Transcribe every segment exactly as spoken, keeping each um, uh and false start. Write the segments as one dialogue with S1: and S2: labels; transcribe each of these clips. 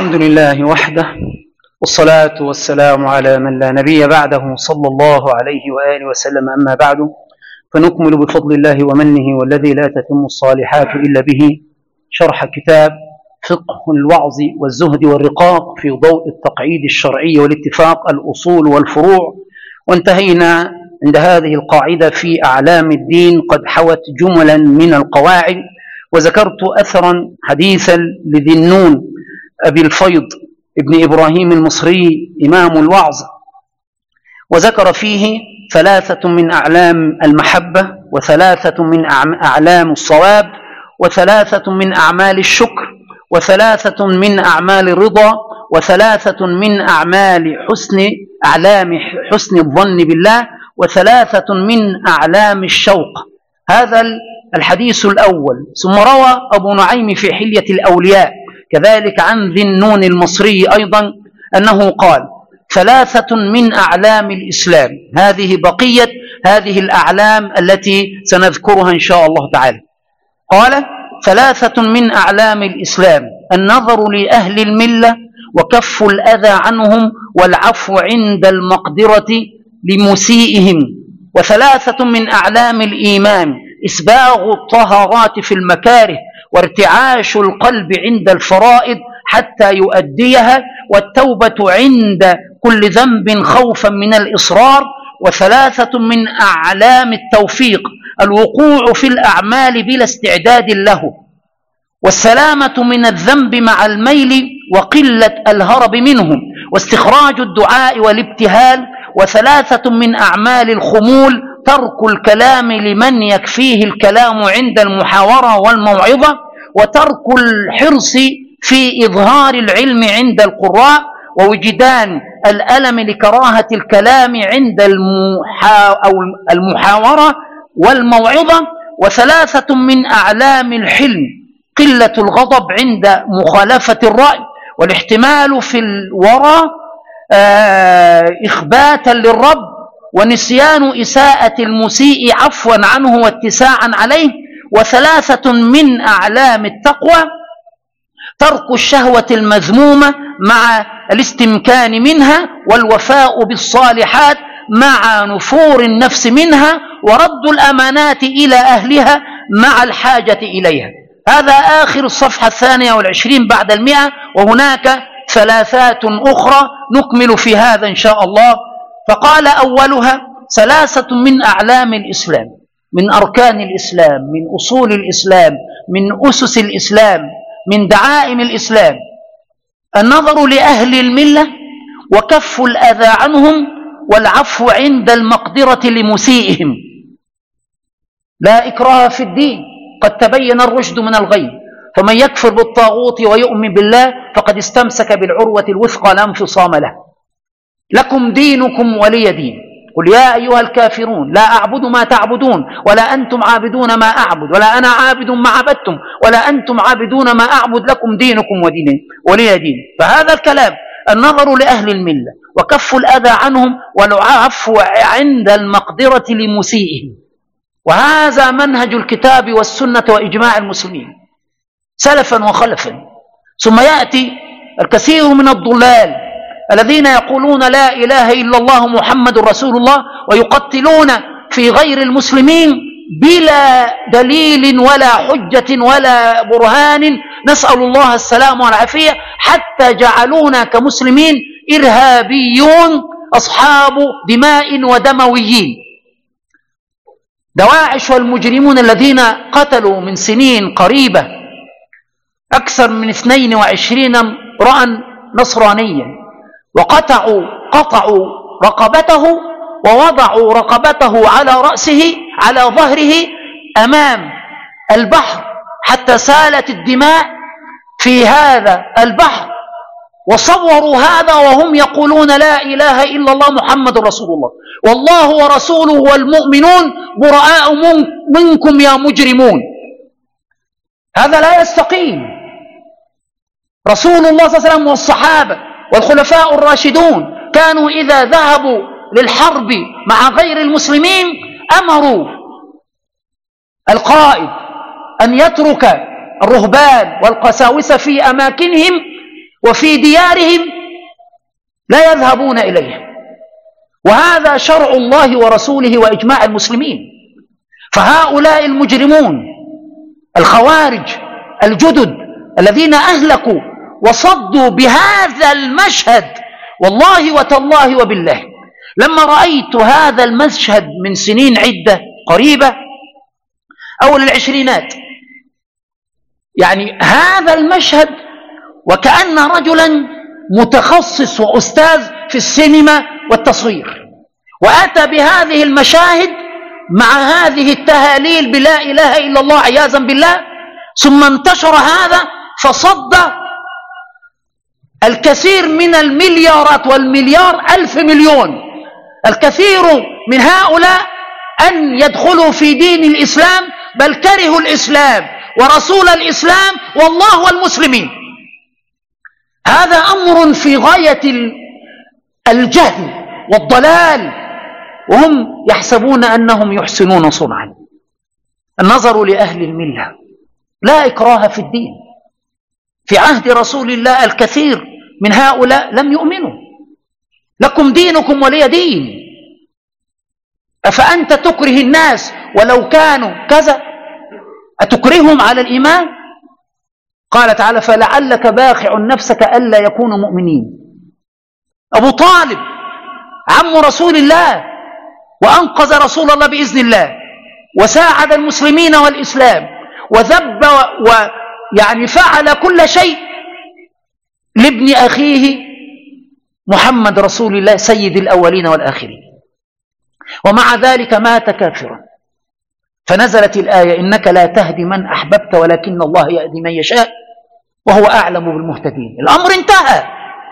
S1: الحمد لله وحده، والصلاة والسلام على من لا نبي بعده صلى الله عليه وآله وسلم. أما بعد، فنكمل بفضل الله ومنه والذي لا تتم الصالحات إلا به شرح كتاب فقه الوعظ والزهد والرقاق في ضوء التقعيد الشرعي والاتفاق، الأصول والفروع. وانتهينا عند هذه القاعدة في أعلام الدين قد حوت جملا من القواعد، وذكرت أثرا حديثا لذي النون أبي الفيض ابن إبراهيم المصري إمام الوعظ، وذكر فيه ثلاثة من أعلام المحبة، وثلاثة من أعلام الصواب، وثلاثة من أعمال الشكر، وثلاثة من أعمال الرضا، وثلاثة من أعمال حسن أعلام حسن الظن بالله، وثلاثة من أعلام الشوق. هذا الحديث الأول. ثم روى أبو نعيم في حلية الأولياء كذلك عن ذي النون المصري أيضا أنه قال: ثلاثة من أعلام الإسلام. هذه بقية هذه الأعلام التي سنذكرها إن شاء الله تعالى. قال: ثلاثة من أعلام الإسلام: النظر لأهل الملة، وكف الأذى عنهم، والعفو عند المقدرة لمسيئهم. وثلاثة من أعلام الإيمان: إسباغ الطهارات في المكاره، وارتعاش القلب عند الفرائض حتى يؤديها، والتوبة عند كل ذنب خوفا من الإصرار. وثلاثة من أعلام التوفيق: الوقوع في الأعمال بلا استعداد له، والسلامة من الذنب مع الميل، وقلة الهرب منه، واستخراج الدعاء والابتهال. وثلاثة من أعمال الخمول: ترك الكلام لمن يكفيه الكلام عند المحاورة والموعظة، وترك الحرص في إظهار العلم عند القراء، ووجدان الألم لكراهة الكلام عند المحا... أو المحاورة والموعظة. وثلاثة من أعلام الحلم: قلة الغضب عند مخالفة الرأي، والاحتمال في الورى آه إخباتا للرب، ونسيان إساءة المسيء عفوا عنه واتساعا عليه. وثلاثة من أعلام التقوى: ترك الشهوة المذمومة مع الاستمكان منها، والوفاء بالصالحات مع نفور النفس منها، ورد الأمانات إلى أهلها مع الحاجة إليها. هذا آخر الصفحة الثانية والعشرين بعد المئة، وهناك ثلاثات أخرى نكمل في هذا إن شاء الله. فقال: أولها ثلاثة من أعلام الإسلام، من أركان الإسلام، من أصول الإسلام، من أسس الإسلام، من دعائم الإسلام: النظر لأهل الملة، وكف الأذى عنهم، والعفو عند المقدرة لمسيئهم. لا إكراه في الدين، قد تبين الرشد من الغي، فمن يكفر بالطاغوت ويؤمن بالله فقد استمسك بالعروة الوثقى لا انفصام له. لكم دينكم ولي دين. قل يا أيها الكافرون لا أعبد ما تعبدون، ولا أنتم عابدون ما أعبد، ولا أنا عابد ما عبدتم، ولا أنتم عابدون ما أعبد، لكم دينكم ودين ولي دين. فهذا الكلام: النظر لأهل الملة، وكف الأذى عنهم، والعفو عند المقدرة لمسيئهم. وهذا منهج الكتاب والسنة وإجماع المسلمين سلفا وخلفا. ثم يأتي الكثير من الضلال الذين يقولون لا إله إلا الله محمد رسول الله، ويقتلون في غير المسلمين بلا دليل ولا حجة ولا برهان، نسأل الله السلام والعافية، حتى جعلونا كمسلمين إرهابيون أصحاب دماء ودمويين. دواعش والمجرمون الذين قتلوا من سنين قريبة أكثر من اثنين وعشرين امرأ نصرانيا، وقطعوا قطعوا رقبته، ووضعوا رقبته على رأسه على ظهره أمام البحر حتى سالت الدماء في هذا البحر، وصوروا هذا وهم يقولون لا إله إلا الله محمد رسول الله، والله ورسوله والمؤمنون براء منكم يا مجرمون. هذا لا يستقيم. رسول الله صلى الله عليه وسلم والصحابة والخلفاء الراشدون كانوا إذا ذهبوا للحرب مع غير المسلمين أمروا القائد أن يترك الرهبان والقساوسة في أماكنهم وفي ديارهم لا يذهبون إليه، وهذا شرع الله ورسوله وإجماع المسلمين. فهؤلاء المجرمون الخوارج الجدد الذين أهلكوا وصدوا بهذا المشهد، والله وتالله وبالله لما رأيت هذا المشهد من سنين عدة قريبة أول العشرينات، يعني هذا المشهد وكأن رجلا متخصص وأستاذ في السينما والتصوير وأتى بهذه المشاهد مع هذه التهاليل بلا إله إلا الله عياذا بالله، ثم انتشر هذا فصد الكثير من المليارات والمليار ألف مليون، الكثير من هؤلاء أن يدخلوا في دين الإسلام، بل كرهوا الإسلام ورسول الإسلام والله والمسلمين. هذا أمر في غاية الجهل والضلال، وهم يحسبون أنهم يحسنون صنعا. النظر لأهل الملة، لا إكراه في الدين. في عهد رسول الله الكثير من هؤلاء لم يؤمنوا. لكم دينكم ولي دين. أفأنت تكره الناس ولو كانوا كذا؟ أتكرههم على الإيمان؟ قال تعالى فلعلك باخع نفسك ألا يكونوا مؤمنين. أبو طالب عم رسول الله وأنقذ رسول الله بإذن الله وساعد المسلمين والإسلام وذب ويعني فعل كل شيء لابن أخيه محمد رسول الله سيد الأولين والآخرين، ومع ذلك مات كافرا. فنزلت الآية إنك لا تهدي من أحببت ولكن الله يهدي من يشاء وهو أعلم بالمهتدين. الأمر انتهى،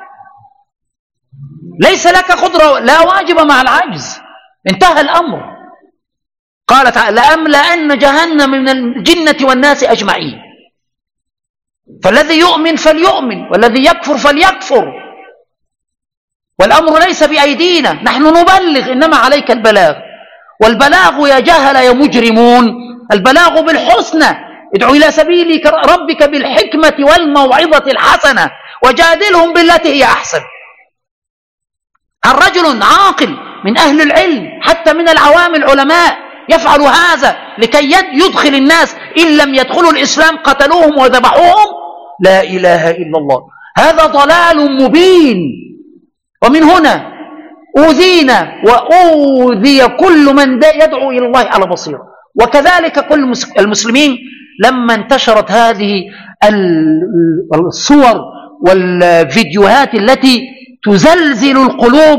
S1: ليس لك قدرة، لا واجب مع العجز، انتهى الأمر. قال تعالى لأملأن جهنم من الجنة والناس أجمعين. فالذي يؤمن فليؤمن والذي يكفر فليكفر، والأمر ليس بأيدينا، نحن نبلغ إنما عليك البلاغ. والبلاغ يا جهل يا مجرمون البلاغ بالحسنى، ادعو إلى سبيل ربك بالحكمة والموعظة الحسنة وجادلهم بالتي هي أحسن. هل رجل عاقل من أهل العلم حتى من العوام العلماء يفعل هذا لكي يدخل الناس إن لم يدخلوا الإسلام قتلوهم وذبحوهم؟ لا إله إلا الله، هذا ضلال مبين. ومن هنا أوذينا وأوذي كل من يدعو إلى الله على بصيرة، وكذلك كل المسلمين لما انتشرت هذه الصور والفيديوهات التي تزلزل القلوب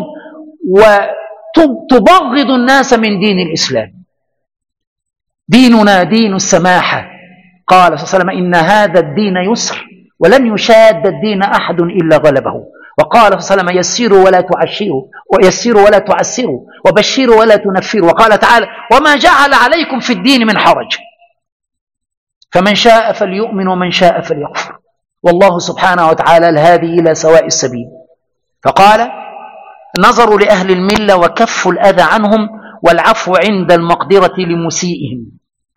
S1: وتبغض الناس من دين الإسلام. ديننا دين السماحة، قال صلى الله عليه وسلم إن هذا الدين يسر ولن يشاد الدين أحد إلا غلبه. وقال صلى الله عليه وسلم يسيروا ولا تعشروا ويسيروا ولا تعسروا وبشروا ولا تنفروا. وقال تعالى وما جعل عليكم في الدين من حرج فمن شاء فليؤمن ومن شاء فليكفر، والله سبحانه وتعالى الهادي إلى سواء السبيل. فقال نظروا لأهل الملة وكف الأذى عنهم والعفو عند المقدرة لمسيئهم.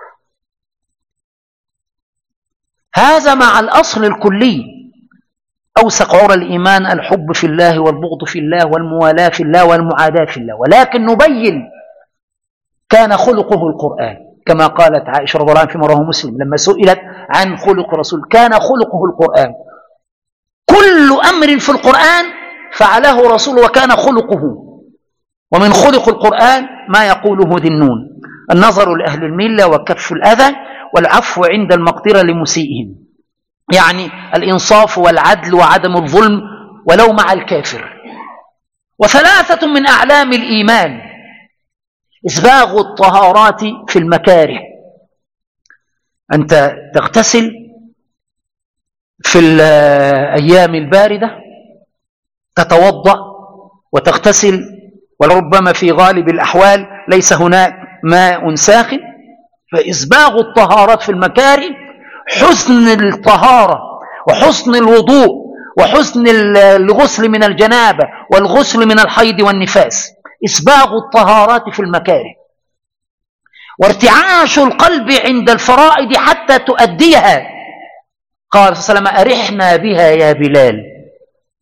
S1: هذا مع الأصل الكلي أوسق عرى الإيمان الحب في الله والبغض في الله والموالاة في الله والمعاداة في الله. ولكن نبين كان خلقه القرآن كما قالت عائشة رضي الله عنها فيما رواه مسلم لما سئلت عن خلق رسول كان خلقه القرآن. كل أمر في القرآن فعله رسول وكان خلقه، ومن خلق القرآن ما يقوله ذي النون النظر لأهل الملة وكف الأذى والعفو عند المقدرة لمسيئهم، يعني الإنصاف والعدل وعدم الظلم ولو مع الكافر. وثلاثة من أعلام الإيمان إسباغ الطهارات في المكاره. أنت تغتسل في الأيام الباردة، تتوضأ وتغتسل، ولربما في غالب الأحوال ليس هناك ماء ساخن، فإسباغ الطهارات في المكاره حسن الطهارة وحسن الوضوء وحسن الغسل من الجنابة والغسل من الحيض والنفاس، إسباغ الطهارات في المكاره. وارتعاش القلب عند الفرائض حتى تؤديها. قال صلى الله عليه وسلم أرحنا بها يا بلال،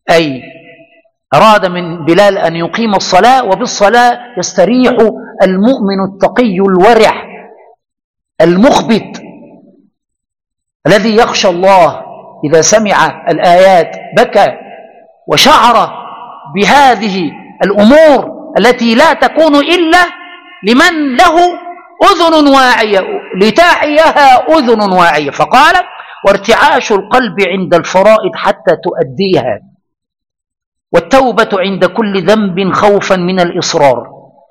S1: أي أراد من بلال أن يقيم الصلاة، وبالصلاة يستريح المؤمن التقي الورع المخبت الذي يخشى الله. إذا سمع الآيات بكى وشعر بهذه الأمور التي لا تكون إلا لمن له أذن واعية، لتعيها أذن واعية. فقال: وارتعاش القلب عند الفرائض حتى تؤديها، والتوبة عند كل ذنب خوفا من الإصرار،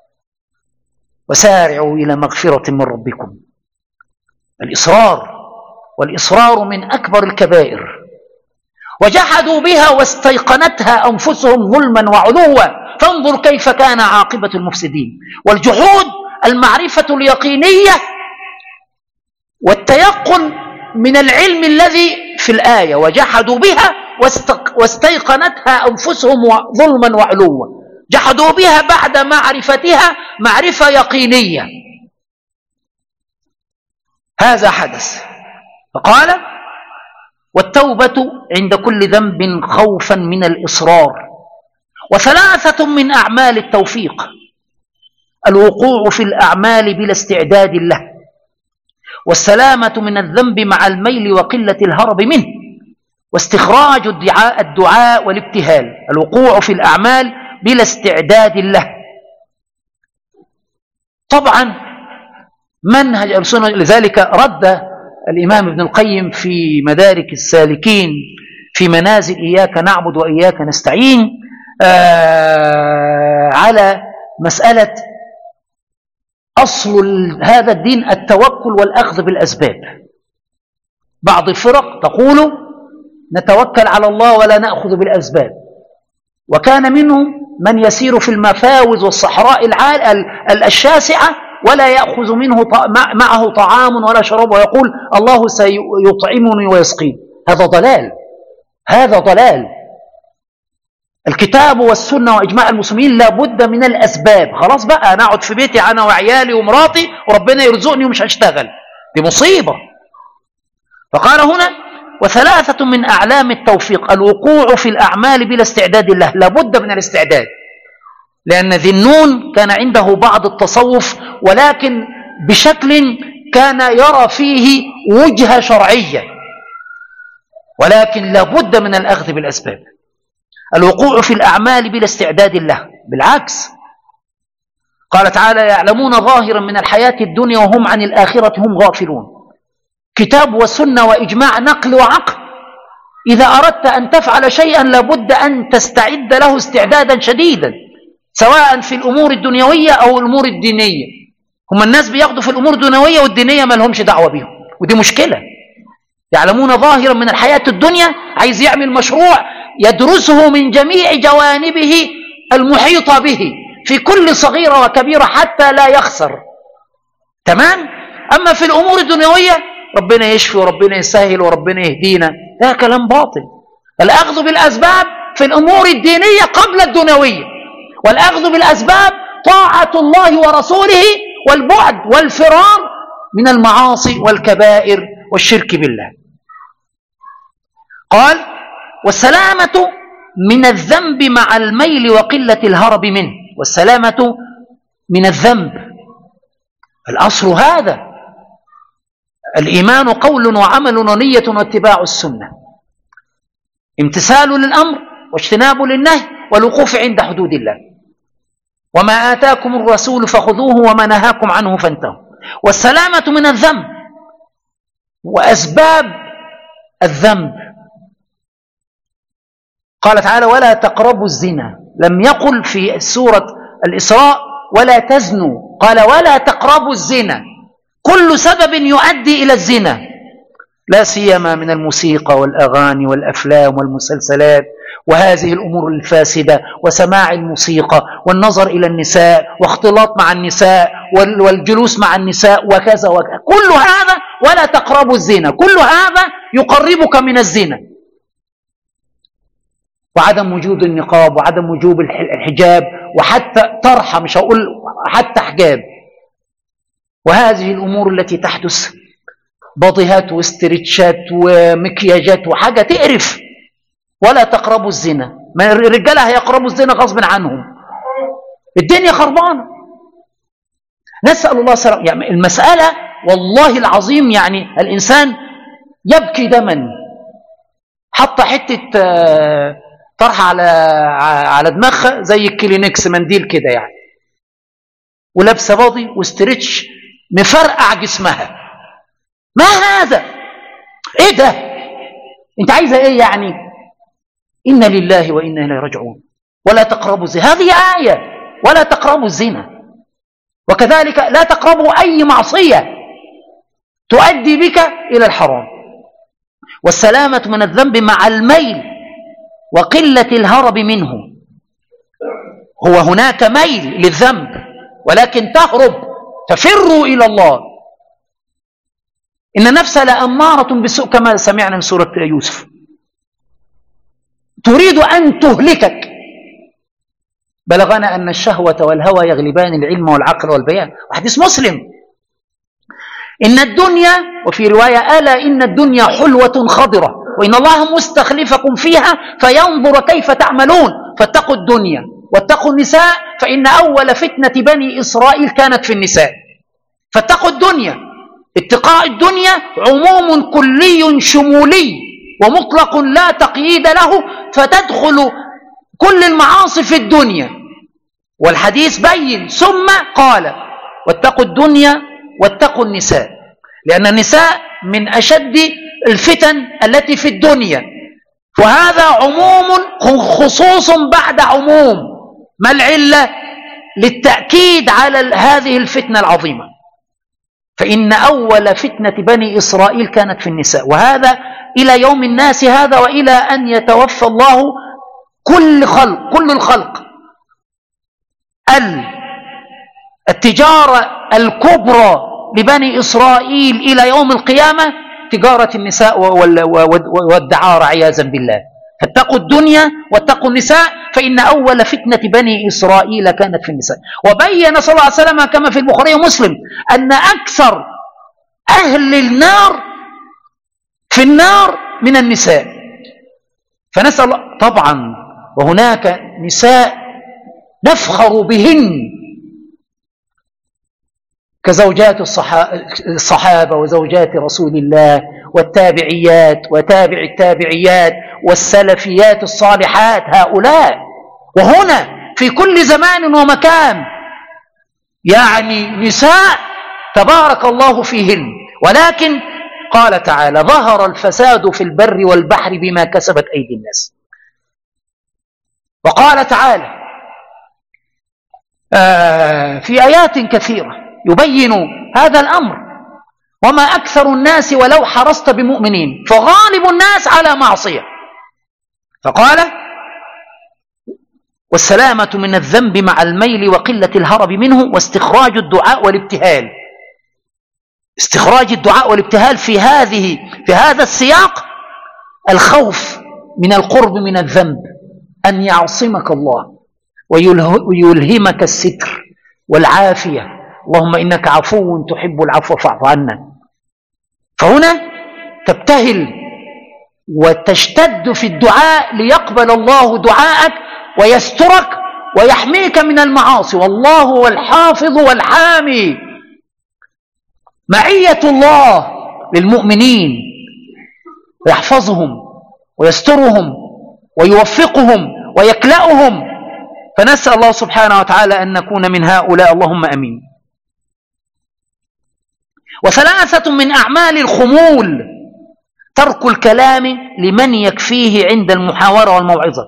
S1: وسارعوا إلى مغفرة من ربكم. الإصرار، والإصرار من أكبر الكبائر. وجحدوا بها واستيقنتها أنفسهم ظلما وعلوا، فانظر كيف كان عاقبة المفسدين. والجحود المعرفة اليقينية والتيقن من العلم الذي في الآية: وجحدوا بها واستيقنتها أنفسهم ظلما وعلوا. جحدوا بها بعد معرفتها معرفة يقينية. هذا حدث. فقال: والتوبة عند كل ذنب خوفا من الإصرار. وثلاثة من أعمال التوفيق: الوقوع في الأعمال بلا استعداد له، والسلامة من الذنب مع الميل وقلة الهرب منه، واستخراج الدعاء, الدعاء والابتهال. الوقوع في الأعمال بلا استعداد له. طبعا منهج السنة، لذلك رد الإمام ابن القيم في مدارك السالكين في منازل إياك نعبد وإياك نستعين آه على مسألة أصل هذا الدين التوكل والأخذ بالأسباب. بعض الفرق تقول نتوكل على الله ولا نأخذ بالأسباب، وكان منهم من يسير في المفاوز والصحراء الشاسعة ولا يأخذ منه معه طعام ولا شراب، ويقول الله سيطعمني ويسقين. هذا ضلال، هذا ضلال. الكتاب والسنة وإجماع المسلمين لابد من الأسباب. خلاص بقى أنا أقعد في بيتي أنا وعيالي ومراتي وربنا يرزقني ومش هشتغل، دي مصيبة. فقال هنا: وثلاثة من أعلام التوفيق: الوقوع في الأعمال بلا استعداد له. لابد من الاستعداد، لأن ذي النون كان عنده بعض التصوف، ولكن بشكل كان يرى فيه وجهة شرعية، ولكن لابد من الأخذ بالأسباب. الوقوع في الأعمال بلا استعداد له، بالعكس قال تعالى: يعلمون ظاهرا من الحياة الدنيا وهم عن الآخرة هم غافلون. كتاب وسنة وإجماع نقل وعقل. إذا أردت أن تفعل شيئا لابد أن تستعد له استعدادا شديدا، سواء في الأمور الدنيوية أو الأمور الدينية. هم الناس بياخدوا في الأمور الدنيوية والدينية ما لهمش دعوة بهم، ودي مشكلة. يعلمون ظاهرا من الحياة الدنيا، عايز يعمل مشروع يدرسه من جميع جوانبه المحيطة به في كل صغيرة وكبيرة حتى لا يخسر. تمام؟ أما في الأمور الدنيوية ربنا يشفي وربنا يسهل وربنا يهدينا، ده كلام باطل. الأخذ بالأسباب في الأمور الدينية قبل الدنيوية، والأخذ بالأسباب طاعة الله ورسوله، والبعد والفرار من المعاصي والكبائر والشرك بالله. قال: والسلامة من الذنب مع الميل وقلة الهرب منه. والسلامة من الذنب، الأصل هذا: الإيمان قول وعمل ونية واتباع السنة، امتثال للأمر واجتناب للنهي والوقوف عند حدود الله. وما آتاكم الرسول فخذوه وما نهاكم عنه فانتهوا. والسلامة من الذنب وأسباب الذنب. قال تعالى: ولا تقربوا الزنا. لم يقل في سورة الإسراء ولا تزنوا، قال ولا تقربوا الزنا. كل سبب يؤدي إلى الزنا، لا سيما من الموسيقى والأغاني والأفلام والمسلسلات وهذه الأمور الفاسدة، وسماع الموسيقى والنظر إلى النساء واختلاط مع النساء والجلوس مع النساء وكذا وكذا. كل هذا ولا تقربوا الزنا، كل هذا يقربك من الزنا. وعدم وجود النقاب وعدم وجوب الحجاب، وحتى طرحة، مش هقول حتى حجاب. وهذه الأمور التي تحدث، بضيهات واسترتشات ومكياجات وحاجة تقرف، ولا تقربوا الزنا. ما الرجالة هيقربوا الزنا غصب عنهم، الدنيا خربانة. نسأل الله السلامة. يعني المسألة والله العظيم يعني الإنسان يبكي دما. حط حتة طرح على على دماغها زي الكلينكس، منديل كده يعني، ولابسه باضي وستريتش مفرقع جسمها. ما هذا؟ ايه ده؟ انت عايزه ايه يعني؟ إنا لله وإنا إليه راجعون. ولا تقربوا الزنا، هذه آية، ولا تقربوا الزنا. وكذلك لا تقربوا أي معصية تؤدي بك إلى الحرام. والسلامة من الذنب مع الميل وقلة الهرب منه. هو هناك ميل للذنب ولكن تهرب، تفروا إلى الله. إن النفس لأمارة بالسوء كما سمعنا من سورة يوسف، تريد أن تهلكك. بلغنا أن الشهوة والهوى يغلبان العلم والعقل والبيان. وحديث مسلم إن الدنيا، وفي رواية ألا إن الدنيا حلوة خضرة وإن الله مستخلفكم فيها فينظر كيف تعملون. فاتقوا الدنيا واتقوا النساء فإن أول فتنة بني إسرائيل كانت في النساء. فاتقوا الدنيا، اتقاء الدنيا عموم كلي شمولي ومطلق لا تقييد له، فتدخل كل المعاصي في الدنيا. والحديث بين ثم قال واتقوا الدنيا واتقوا النساء، لأن النساء من أشد الفتن التي في الدنيا. وهذا عموم خصوص بعد عموم. ما العلة؟ للتأكيد على هذه الفتنة العظيمة. فإن أول فتنة بني إسرائيل كانت في النساء، وهذا إلى يوم الناس هذا وإلى أن يتوفى الله كل خلق كل الخلق. التجارة الكبرى لبني إسرائيل إلى يوم القيامة تجارة النساء والدعارة عياذا بالله. فاتقوا الدنيا واتقوا النساء فإن أول فتنة بني إسرائيل كانت في النساء. وبين صلى الله عليه وسلم كما في البخاري ومسلم أن أكثر أهل النار في النار من النساء. فنسأل الله طبعا، وهناك نساء نفخر بهن كزوجات الصحابة وزوجات رسول الله والتابعيات وتابع التابعيات والسلفيات الصالحات هؤلاء. وهنا في كل زمان ومكان يعني نساء تبارك الله فيهن. ولكن قال تعالى ظهر الفساد في البر والبحر بما كسبت أيدي الناس. وقال تعالى آه في آيات كثيرة يبين هذا الأمر وما أكثر الناس ولو حرصت بمؤمنين، فغالب الناس على معصية. فقال والسلامة من الذنب مع الميل وقلة الهرب منه واستخراج الدعاء والابتهال. استخراج الدعاء والابتهال في هذه في هذا السياق الخوف من القرب من الذنب، أن يعصمك الله ويلهمك الستر والعافية. اللهم إنك عفو تحب العفو فاعف عنا. فهنا تبتهل وتشتد في الدعاء ليقبل الله دعاءك ويسترك ويحميك من المعاصي. والله هو الحافظ والحامي. معية الله للمؤمنين يحفظهم ويسترهم ويوفقهم ويكلأهم. فنسأل الله سبحانه وتعالى أن نكون من هؤلاء، اللهم أمين. وثلاثة من أعمال الخمول ترك الكلام لمن يكفيه عند المحاورة والموعظة.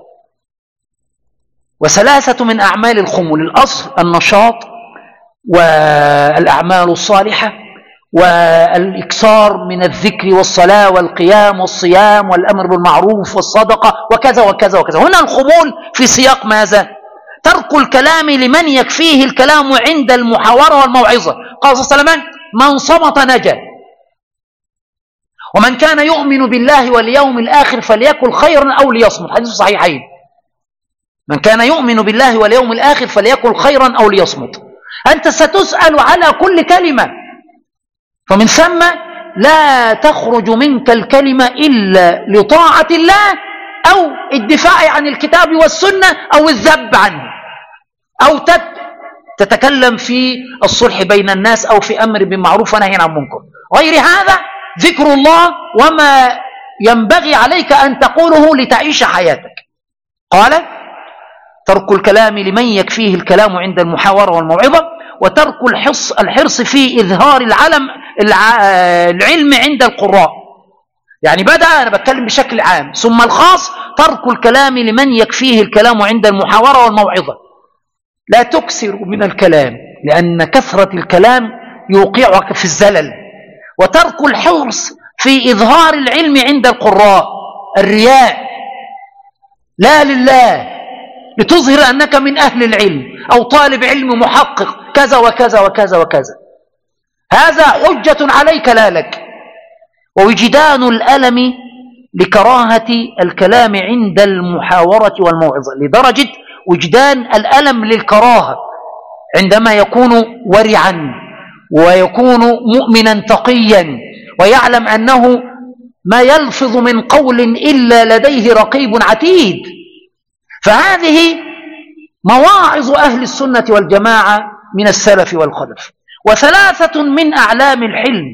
S1: وثلاثة من أعمال الخمول: الأصل النشاط والأعمال الصالحة والإكثار من الذكر والصلاة والقيام والصيام والأمر بالمعروف والصدقة وكذا وكذا وكذا. هنا الخمول في سياق ماذا؟ ترك الكلام لمن يكفيه الكلام عند المحاورة والموعظة. قال صلى الله عليه وسلم من صمت نجا، ومن كان يؤمن بالله واليوم الآخر فليقل خيرا أو ليصمت. حديث صحيحين. من كان يؤمن بالله واليوم الآخر فليقل خيرا أو ليصمت. أنت ستسأل على كل كلمة، فمن ثم لا تخرج منك الكلمة إلا لطاعة الله
S2: أو الدفاع عن الكتاب والسنة أو الذب عنه، أو تتكلم في الصلح بين الناس أو في أمر بالمعروف ونهي عن المنكر. غير هذا ذكر الله وما ينبغي عليك أن تقوله لتعيش حياتك. قال: ترك الكلام لمن يكفيه الكلام عند المحاورة والموعظة، وترك الحرص, الحرص في إظهار العلم العلم عند القراء. يعني بدأ أنا بتكلم بشكل عام، ثم الخاص ترك الكلام لمن يكفيه الكلام عند المحاورة والموعظة. لا تكثر من الكلام، لأن كثرة الكلام يوقعك في الزلل. وترك الحرص في إظهار العلم عند القراء، الرياء، لا لله، لتظهر أنك من أهل العلم أو طالب علم محقق كذا وكذا وكذا وكذا، هذا حجة عليك لا لك. ووجدان الألم لكراهة الكلام عند المحاورة والموعظة، لدرجة وجدان الألم للكراهة عندما يكون ورعا ويكون مؤمنا تقيا ويعلم أنه ما يلفظ من قول إلا لديه رقيب عتيد. فهذه مواعظ أهل السنة والجماعة من السلف والخلف. وثلاثة من أعلام الحلم: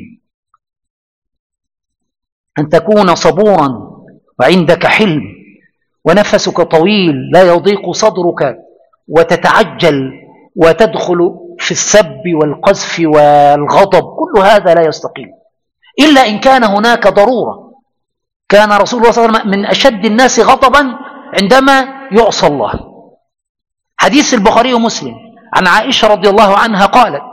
S2: أن تكون صبورا وعندك حلم ونفسك طويل لا يضيق صدرك وتتعجل وتدخل في السب والقذف والغضب، كل هذا لا يستقيم إلا إن كان هناك ضرورة. كان رسول الله صلى الله عليه وسلم من أشد الناس غضبا عندما يعصى الله. حديث البخاري ومسلم عن عائشة رضي الله عنها قالت: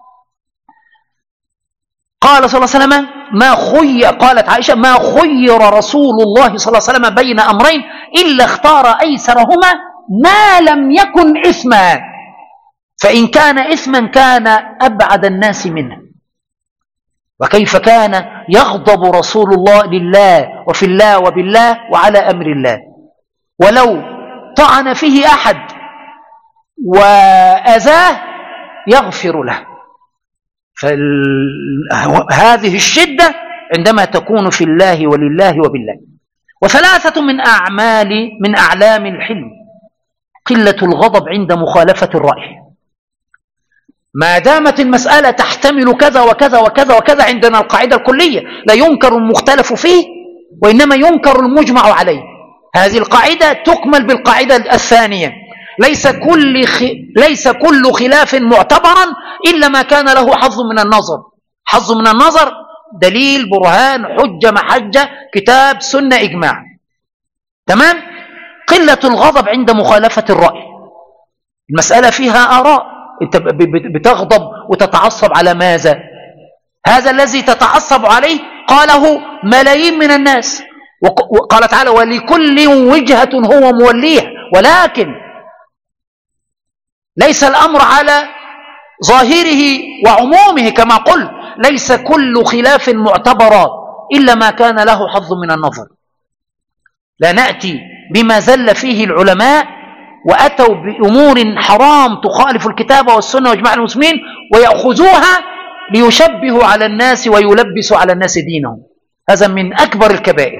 S2: قال صلى الله عليه وسلم ما خير قالت عائشة: ما خير رسول الله صلى الله عليه وسلم بين أمرين إلا اختار أيسرهما ما لم يكن إثما، فإن كان إثما كان أبعد الناس منه. وكيف كان يغضب رسول الله لله وفي الله وبالله وعلى أمر الله، ولو طعن فيه أحد وأذاه يغفر له. فهذه الشدة عندما تكون في الله ولله وبالله. وثلاثة من أعمال من أعلام الحلم: قلة الغضب عند مخالفة الرأي. ما دامت المسألة تحتمل كذا وكذا وكذا وكذا، عندنا القاعدة الكلية: لا ينكر المختلف فيه وإنما ينكر المجمع عليه. هذه القاعدة تكمل بالقاعدة الثانية: ليس كل خ... ليس كل خلاف معتبرا إلا ما كان له حظ من النظر. حظ من النظر دليل، برهان، حجة، محجة، كتاب، سنة، إجماع. تمام؟ قلة الغضب عند مخالفة الرأي. المسألة فيها آراء، أنت بتغضب وتتعصب على ماذا؟ هذا الذي تتعصب عليه قاله ملايين من الناس، وقال تعالى: ولكل وجهة هو موليها. ولكن ليس الأمر على ظاهره وعمومه، كما قل ليس كل خلاف معتبرا إلا ما كان له حظ من النظر. لا نأتي بما زل فيه العلماء وأتوا بأمور حرام تخالف الكتاب والسنة وإجماع المسلمين ويأخذوها ليشبهوا على الناس ويلبسوا على الناس دينهم. هذا من أكبر الكبائر.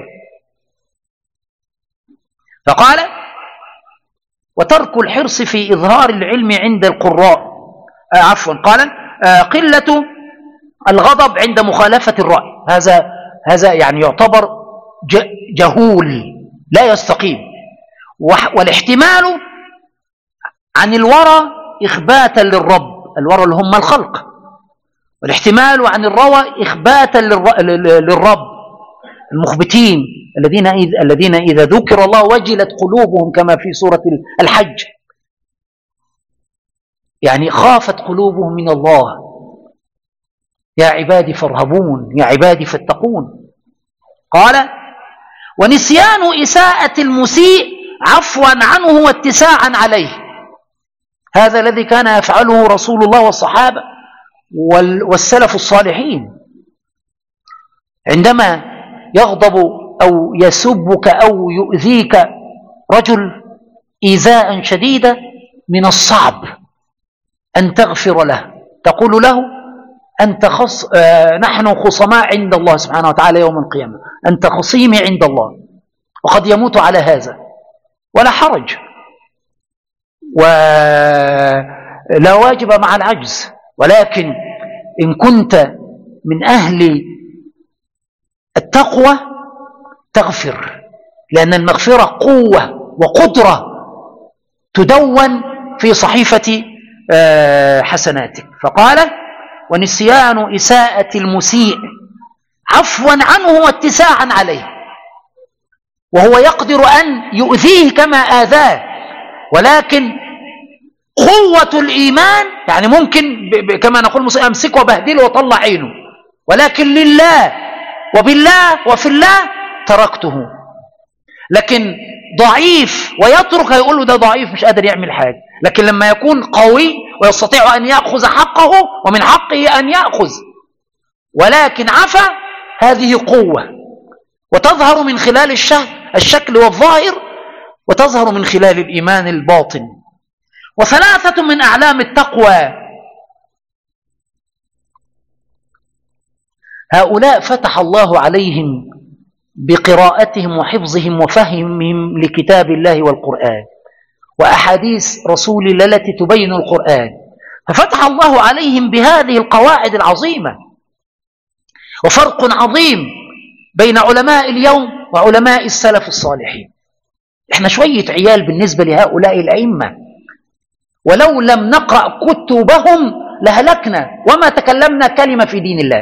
S2: فقال: وترك الحرص في إظهار العلم عند القراء. آه عفوا قال: آه قلة الغضب عند مخالفة الرأي. هذا هذا يعني يعتبر جهول لا يستقيم. والاحتمال عن الورى إخباتا للرب، الورى اللي هم الخلق، والاحتمال عن الروى إخباتا للرب، المخبتين الذين إذ الذين إذا ذكر الله وجلت قلوبهم، كما في سورة الحج، يعني خافت قلوبهم من الله. يا عبادي فارهبون، يا عبادي فاتقون. قال: ونسيان إساءة المسيء عفوا عنه واتساعا عليه. هذا الذي كان يفعله رسول الله والصحابة والسلف الصالحين. عندما يغضب أو يسبك أو يؤذيك رجل إيذاء شديدا، من الصعب أن تغفر له، تقول له: أنت خص... آه نحن خصماء عند الله سبحانه وتعالى يوم القيامة، أنت خصيمي عند الله. وقد يموت على هذا ولا حرج، ولا واجب مع العجز. ولكن إن كنت من أهل التقوى تغفر، لأن المغفرة قوة وقدرة تدون في صحيفة حسناتك. فقال: ونسيان إساءة المسيء عفوا عنه واتساعا عليه، وهو يقدر أن يؤذيه كما آذاه، ولكن قوة الإيمان يعني ممكن كما نقول أمسكه وبهدله وطلع عينه، ولكن لله وبالله وفي الله تركته. لكن ضعيف ويترك هيقول له ده ضعيف مش قادر يعمل حاجة، لكن لما يكون قوي ويستطيع أن يأخذ حقه ومن حقه أن يأخذ ولكن عفا، هذه قوة، وتظهر من خلال الشكل والظاهر، وتظهر من خلال الإيمان الباطن. وثلاثة من أعلام التقوى، هؤلاء فتح الله عليهم بقراءتهم وحفظهم وفهمهم لكتاب الله والقرآن وأحاديث رسول الله التي تبين القرآن، ففتح الله عليهم بهذه القواعد العظيمة. وفرق عظيم بين علماء اليوم وعلماء السلف الصالحين. احنا شوية عيال بالنسبة لهؤلاء الأئمة، ولو لم نقرأ كتبهم لهلكنا وما تكلمنا كلمة في دين الله.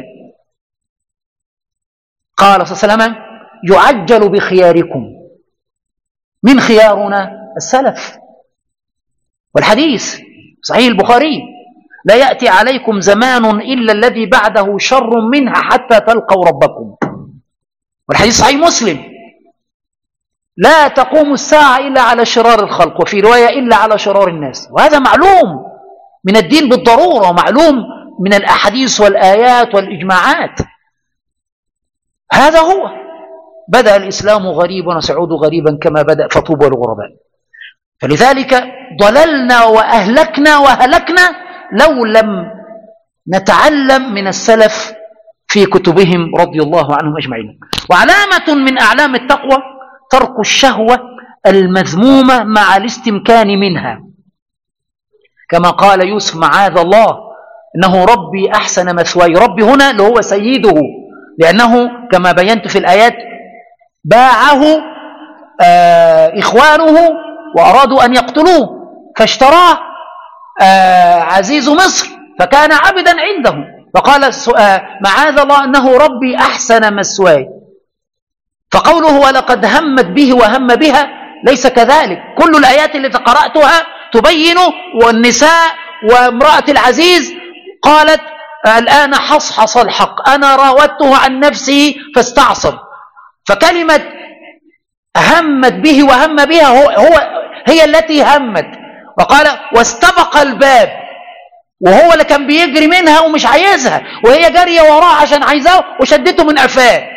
S2: قال صلى الله عليه وسلم: يعجل بخياركم. من خيارنا؟ السلف. والحديث صحيح البخاري: لا يأتي عليكم زمان إلا الذي بعده شر منها حتى تلقوا ربكم. والحديث صحيح مسلم: لا تقوم الساعة إلا على شرار الخلق، وفي رواية إلا على شرار الناس. وهذا معلوم من الدين بالضرورة، ومعلوم من الأحاديث والآيات والإجماعات. هذا هو. بدأ الإسلام غريبا وسيعود غريبا كما بدأ، فطوبى للغرباء. فلذلك ضللنا وأهلكنا وهلكنا لو لم نتعلم من السلف في كتبهم رضي الله عنهم أجمعين. وعلامة من أعلام التقوى ترك الشهوة المذمومة مع الاستمكان منها، كما قال يوسف: معاذ الله إنه ربي أحسن مثواي. ربي هنا اللي هو سيده، لأنه كما بينت في الآيات باعه آه إخوانه وأرادوا أن يقتلوه، فاشتراه آه عزيز مصر فكان عبدا عنده، فقال آه معاذ الله إنه ربي أحسن مثواي. فقوله ولقد همت به وهم بها ليس كذلك. كل الآيات التي قرأتها تبين، والنساء وامرأة العزيز قالت الآن حصحص الحق، أنا راودته عن نفسه فاستعصم. فكلمة همت به وهم بها هو, هو هي التي همت. وقال واستبق الباب، وهو اللي كان بيجري منها ومش عايزها، وهي جارية وراه عشان عايزاه وشدته من قفاه.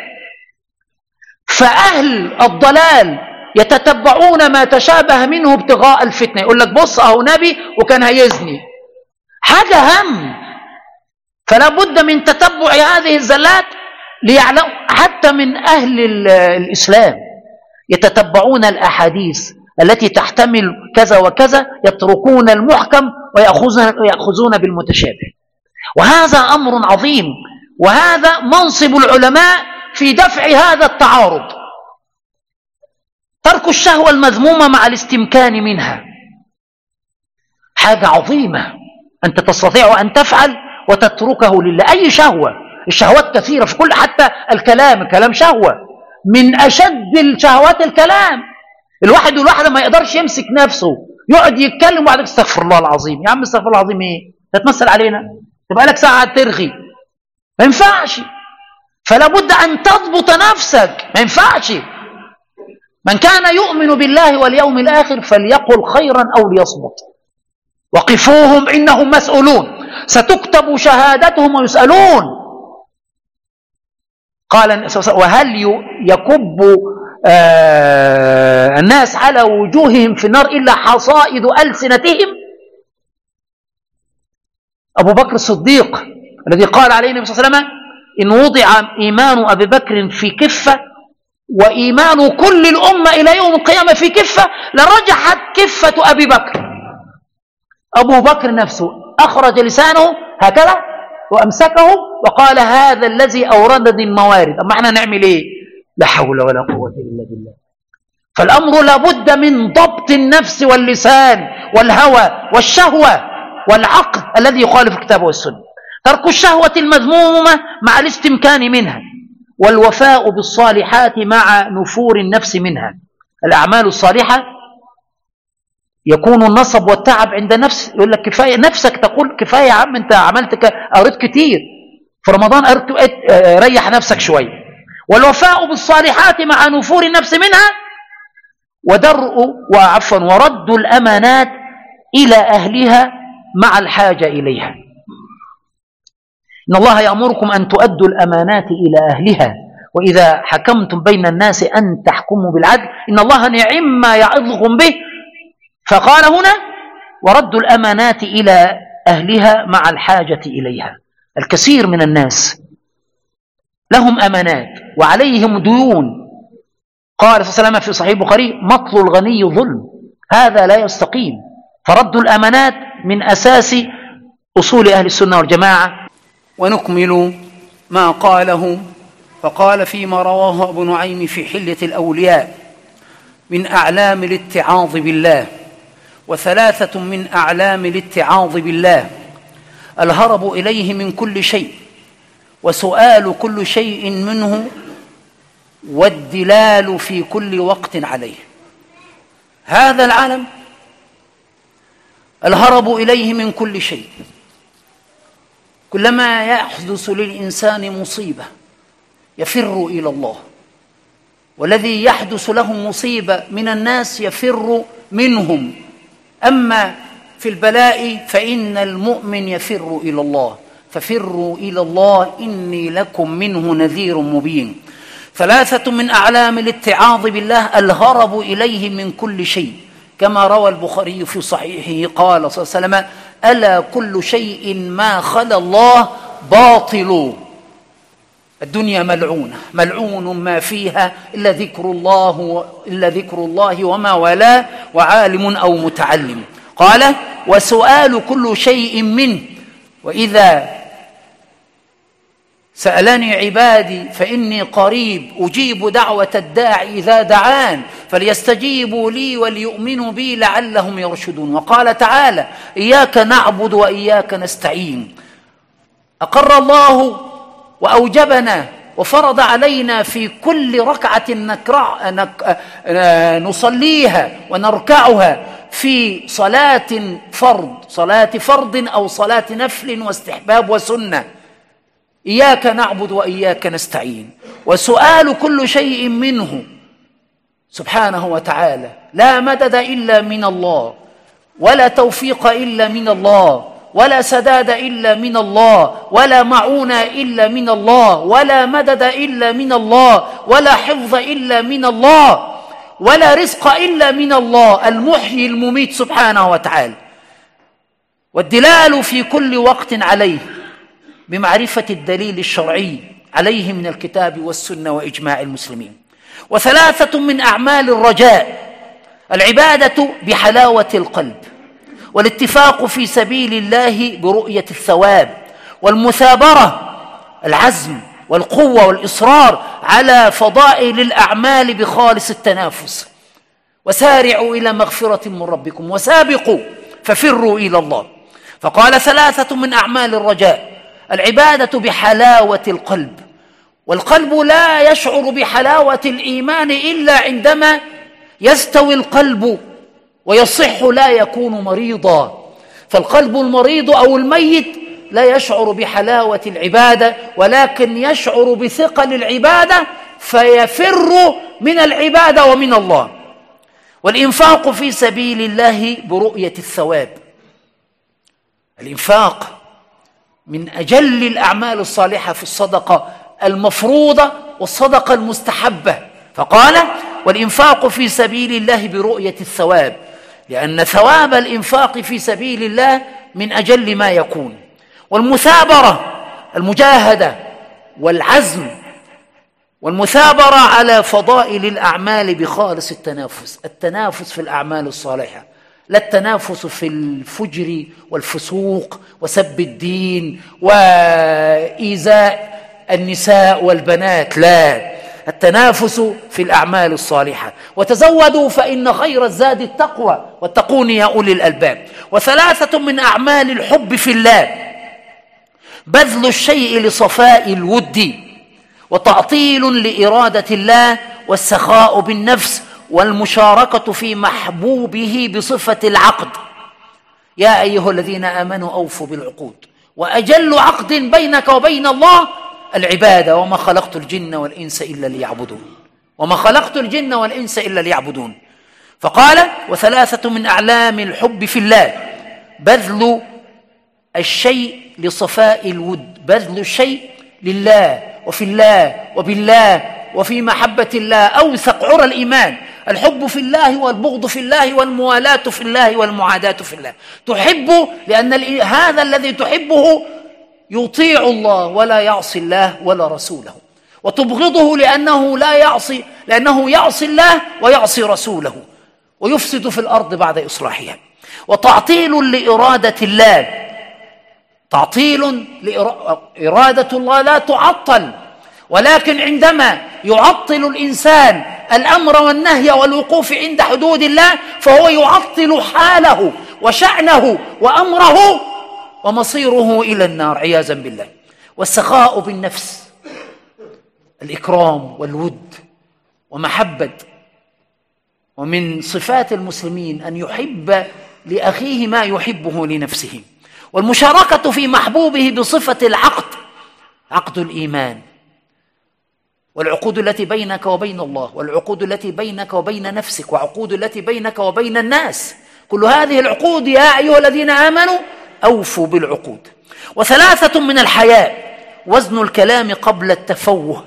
S2: فأهل الضلال يتتبعون ما تشابه منه ابتغاء الفتنة. يقول لك بص أهو نبي وكان هيزني، حاجة هم. فلا بد من تتبع هذه الزلات ليعلم. حتى من أهل الإسلام يتتبعون الأحاديث التي تحتمل كذا وكذا، يتركون المحكم ويأخذون بالمتشابه. وهذا أمر عظيم، وهذا منصب العلماء في دفع هذا التعارض. ترك الشهوة المذمومة مع الاستمكان منها حاجة عظيمة، أنت تستطيع أن تفعل وتتركه لله. أي شهوة؟ الشهوات كثيرة في كل، حتى الكلام، الكلام شهوة، من أشد الشهوات الكلام. الواحد والواحدة ما يقدرش يمسك نفسه، يقعد يتكلم وبعدك استغفر الله العظيم. يا عم استغفر الله العظيم ايه؟ تتمثل علينا؟ تبقى لك ساعة ترغي، ما ينفعش. فلا بد أن تضبط نفسك، ما ينفعش. من كان يؤمن بالله واليوم الآخر فليقل خيرا أو ليصمت. وقفوهم إنهم مسؤولون، ستكتب شهادتهم ويسألون. قال وهل يكب آه الناس على وجوههم في النار إلا حصائد ألسنتهم؟ أبو بكر الصديق الذي قال عليه النبي صلى الله عليه وسلم إن وضع إيمان أبي بكر في كفة وإيمان كل الأمة إلى يوم القيامة في كفة لرجحت كفة أبي بكر. أبو بكر نفسه أخرج لسانه هكذا وأمسكه وقال هذا الذي أوردني الموارد. أما احنا نعمل إيه؟ لا حول ولا قوة إلا بالله. فالأمر لابد من ضبط النفس واللسان والهوى والشهوة والعقل الذي يخالف الكتاب والسنة. ترك الشهوة المذمومة مع الاستمكان منها، والوفاء بالصالحات مع نفور النفس منها. الأعمال الصالحة يكون النصب والتعب عند نفس، يقول لك كفاية، نفسك تقول كفاية يا عم انت عملت قريت كتير في رمضان، ريح نفسك شوية. والوفاء بالصالحات مع نفور النفس منها، ودرء وعفوا ورد الأمانات إلى أهلها مع الحاجة إليها. إن الله يأمركم أن تؤدوا الأمانات إلى أهلها وإذا حكمتم بين الناس أن تحكموا بالعدل إن الله نعم ما يعظكم به. فقال هنا ورد الأمانات إلى أهلها مع الحاجة إليها. الكثير من الناس لهم أمانات وعليهم ديون. قال صلى الله عليه وسلم في صحيح البخاري مطل الغني ظلم، هذا لا يستقيم. فرد الأمانات من أساس أصول أهل السنة والجماعة.
S1: ونكمل ما قاله، فقال فيما رواه أبو نعيم في حلية الأولياء من أعلام الاتعاظ بالله. وثلاثة من أعلام الاتعاظ بالله الهرب إليه من كل شيء وسؤال كل شيء منه والدلال في كل وقت عليه. هذا العالم الهرب إليه من كل شيء. كلما يحدث للإنسان مصيبة يفر إلى الله، والذي يحدث له مصيبة من الناس يفر منهم. أما في البلاء فإن المؤمن يفر إلى الله، ففروا إلى الله إني لكم منه نذير مبين. ثلاثة من أعلام الاتعاظ بالله الهرب إليه من كل شيء، كما روى البخاري في صحيحه قال صلى الله عليه وسلم ألا كل شيء ما خلا الله باطل. الدنيا ملعونة، ملعون ما فيها إلا ذكر الله إلا ذكر الله وما والاه وعالم أو متعلم. قال وسؤال كل شيء منه وإذا سألني عبادي فإني قريب أجيب دعوة الداعي إذا دعان فليستجيبوا لي وليؤمنوا بي لعلهم يرشدون. وقال تعالى إياك نعبد وإياك نستعين. أقر الله وأوجبنا وفرض علينا في كل ركعة نكرع نك نصليها ونركعها في صلاة فرض، صلاة فرض أو صلاة نفل واستحباب وسنة. إياك نعبد وإياك نستعين. وسؤال كل شيء منه سبحانه وتعالى، لا مدد إلا من الله، ولا توفيق إلا من الله، ولا سداد إلا من الله، ولا معونة إلا من الله، ولا مدد إلا من الله، ولا حفظ إلا من الله، ولا رزق إلا من الله المحيي المميت سبحانه وتعالى. والدلال في كل وقت عليه بمعرفة الدليل الشرعي عليه من الكتاب والسنة وإجماع المسلمين. وثلاثة من أعمال الرجاء العبادة بحلاوة القلب، والاتفاق في سبيل الله برؤية الثواب، والمثابرة العزم والقوة والإصرار على فضائل الأعمال بخالص التنافس. وسارعوا إلى مغفرة من ربكم وسابقوا ففروا إلى الله. فقال ثلاثة من أعمال الرجاء العبادة بحلاوة القلب، والقلب لا يشعر بحلاوة الإيمان إلا عندما يستوي القلب ويصح، لا يكون مريضا. فالقلب المريض أو الميت لا يشعر بحلاوة العبادة، ولكن يشعر بثقل العبادة فيفر من العبادة ومن الله. والإنفاق في سبيل الله برؤية الثواب. الإنفاق من أجل الأعمال الصالحة في الصدقة المفروضة والصدقة المستحبة. فقال والإنفاق في سبيل الله برؤية الثواب، لأن ثواب الإنفاق في سبيل الله من أجل ما يكون. والمثابرة المجاهدة والعزم
S2: والمثابرة على فضائل الأعمال بخالص التنافس، التنافس في الأعمال الصالحة، لا التنافس في الفجر والفسوق وسب الدين وإيذاء النساء والبنات، لا، التنافس في الأعمال الصالحة. وتزودوا فإن خير الزاد التقوى واتقون يا أولي الألباب. وثلاثة من أعمال الحب في الله: بذل الشيء لصفاء الود، وتعطيل لإرادة الله، والسخاء بالنفس، والمشاركة في محبوبه بصفة العقد. يا أيها الذين آمنوا أوفوا بالعقود. وأجل عقد بينك وبين الله العبادة: وما خلقت الجن والإنس إلا ليعبدون، وما خلقت الجن والإنس إلا ليعبدون. فقال: وثلاثة من أعلام الحب في الله: بذل الشيء لصفاء الود، بذل الشيء لله وفي الله وبالله وفي محبة الله، أوثق عرى الإيمان. الحب في الله والبغض في الله والموالاة في الله والمعاداة في الله. تحب لأن هذا الذي تحبه يطيع الله ولا يعصي الله ولا رسوله، وتبغضه لأنه لا يعصي لأنه يعصي الله ويعصي رسوله ويفسد في الأرض بعد إصلاحها. وتعطيل لإرادة الله، تعطيل لإرادة الله لا تعطل، ولكن عندما يعطل الإنسان الأمر والنهي والوقوف عند حدود الله فهو يعطل حاله وشأنه وأمره ومصيره إلى النار عياذا بالله. والسخاء بالنفس: الإكرام والود ومحبة. ومن صفات المسلمين أن يحب لأخيه ما يحبه لنفسه. والمشاركة في محبوبه بصفة العقد، عقد الإيمان، والعقود التي بينك وبين الله، والعقود التي بينك وبين نفسك، وعقود التي بينك وبين الناس. كل هذه العقود يا أيها الذين آمنوا أوفوا بالعقود. وثلاثة من الحياء: وزن الكلام قبل التفوه.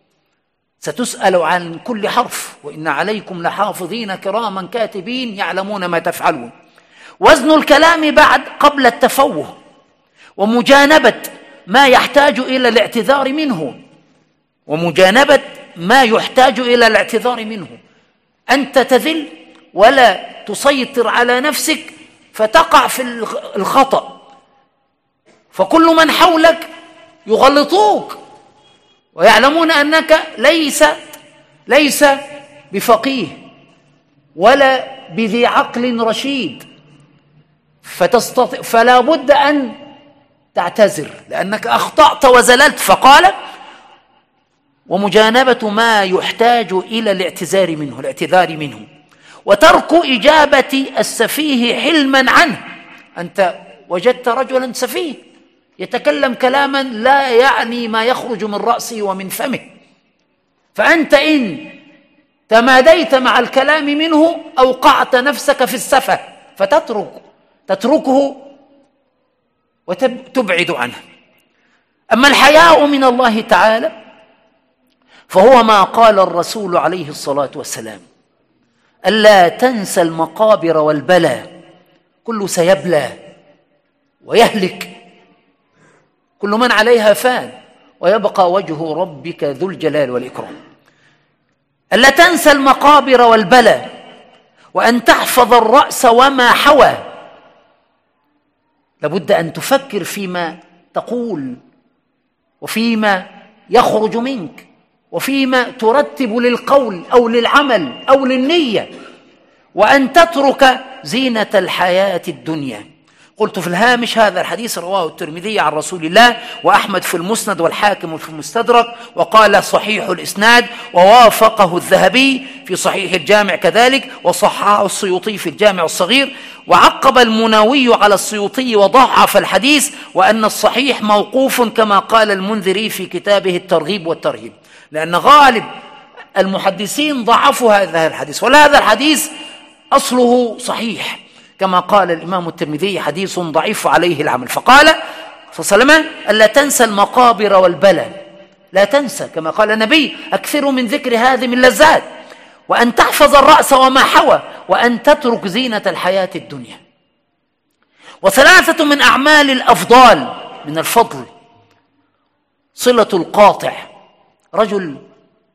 S2: ستسأل عن كل حرف: وإن عليكم لحافظين كراما كاتبين يعلمون ما تفعلون. وزن الكلام بعد قبل التفوه، ومجانبة ما يحتاج إلى الاعتذار منه، ومجانبة ما يحتاج إلى الاعتذار منه. أنت تذل ولا تسيطر على نفسك فتقع في الخطأ، فكل من حولك يغلطوك ويعلمون أنك ليس ليس بفقيه ولا بذي عقل رشيد، فتستطيع فلا بد أن تعتذر لأنك أخطأت وزللت. فقال: ومجانبة ما يحتاج إلى الاعتذار منه الاعتذار منه وترك إجابة السفيه حلما عنه. أنت وجدت رجلا سفيه يتكلم كلاما لا يعني ما يخرج من رأسه ومن فمه، فأنت إن تماديت مع الكلام منه أوقعت نفسك في السفه، فتترك تتركه وتبعد عنه. أما الحياء من الله تعالى فهو ما قال الرسول عليه الصلاة والسلام: ألا تنسى المقابر والبلى، كل سيبلى ويهلك، كل من عليها فان ويبقى وجه ربك ذو الجلال والإكرام. ألا تنسى المقابر والبلى، وأن تحفظ الرأس وما حوى. لابد أن تفكر فيما تقول وفيما يخرج منك وفيما ترتب للقول أو للعمل أو للنية، وأن تترك زينة الحياة الدنيا. قلت في الهامش: هذا الحديث رواه الترمذي عن رسول الله، وأحمد في المسند، والحاكم في المستدرك، وقال صحيح الإسناد، ووافقه الذهبي في صحيح الجامع كذلك، وصححه السيوطي في الجامع الصغير. وعقب المناوي على السيوطي وضعف الحديث، وأن الصحيح موقوف كما قال المنذري في كتابه الترغيب والترهيب، لأن غالب المحدثين ضعفوا هذا الحديث، وهذا الحديث أصله صحيح كما قال الإمام الترمذي: حديث ضعيف عليه العمل. فقال صلى الله عليه وسلم: ألا تنسى المقابر والبلى، لا تنسى كما قال النبي: أكثروا من ذكر هذه اللذات، وأن تحفظ الرأس وما حوى، وأن تترك زينة الحياة الدنيا. وثلاثة من أعمال الأفضال من الفضل: صلة القاطع. رجل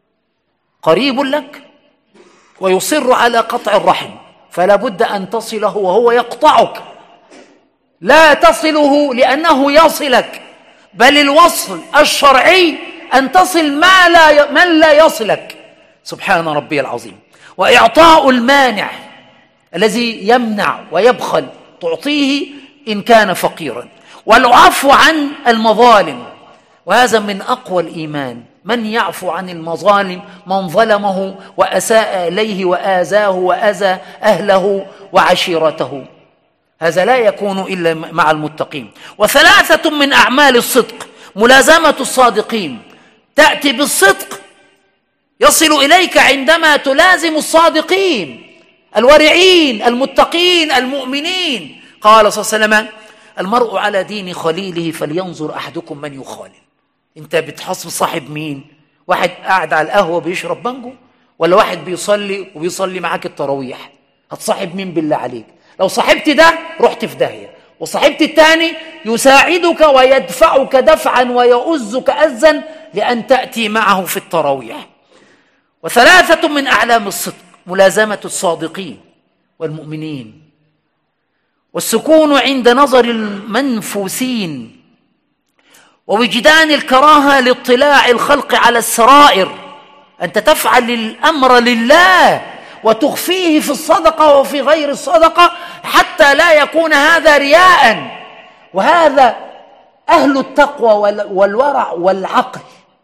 S2: قريب لك ويصر على قطع الرحم، فلا بد أن تصله وهو يقطعك، لا تصله لأنه يصلك، بل الوصل الشرعي أن تصل ما لا من لا يصلك. سبحان ربي العظيم. وإعطاء المانع الذي يمنع ويبخل تعطيه إن كان فقيرا، والعفو عن المظالم، وهذا من أقوى الإيمان. من يعفو عن المظالم من ظلمه وأساء إليه وآذاه وأذى أهله وعشيرته، هذا لا يكون إلا مع المتقين. وثلاثة من أعمال الصدق ملازمة الصادقين، تأتي بالصدق يصل إليك عندما تلازم الصادقين الورعين المتقين المؤمنين. قال صلى الله عليه وسلم: المرء على دين خليله فلينظر أحدكم من يخالل. انت بتحصل صاحب مين؟ واحد قاعد على القهوة بيشرب بانجو، ولا واحد بيصلي وبيصلي معاك التراويح؟ هتصاحب مين بالله عليك؟ لو صاحبت ده رحت في داهية، وصاحبت الثاني يساعدك ويدفعك دفعا ويؤزك أزا لأن تأتي معه في التراويح. وثلاثة من أعلام الصدق ملازمة الصادقين والمؤمنين، والسكون عند نظر المنفوسين، ووجدان الكراهة لاطلاع الخلق على السرائر. أنت تفعل الأمر لله وتخفيه في الصدقة وفي غير الصدقة حتى لا يكون هذا رياء. وهذا أهل التقوى والورع والعقل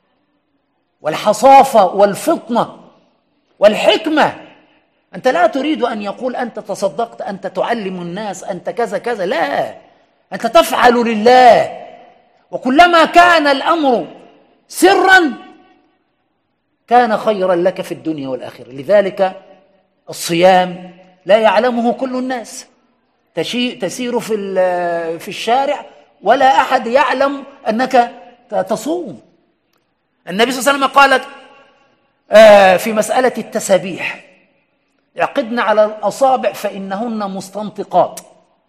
S2: والحصافة والفطنة والحكمة. أنت لا تريد أن يقول أنت تصدقت، أنت تعلم الناس، أنت كذا كذا، لا، أنت تفعل لله. وكلما كان الأمر سرا كان خيرا لك في الدنيا والآخرة. لذلك الصيام لا يعلمه كل الناس، تسير في في الشارع ولا أحد يعلم أنك تصوم. النبي صلى الله عليه وسلم قال في مسألة التسابيح: اعقدن على الأصابع فإنهن مستنطقات.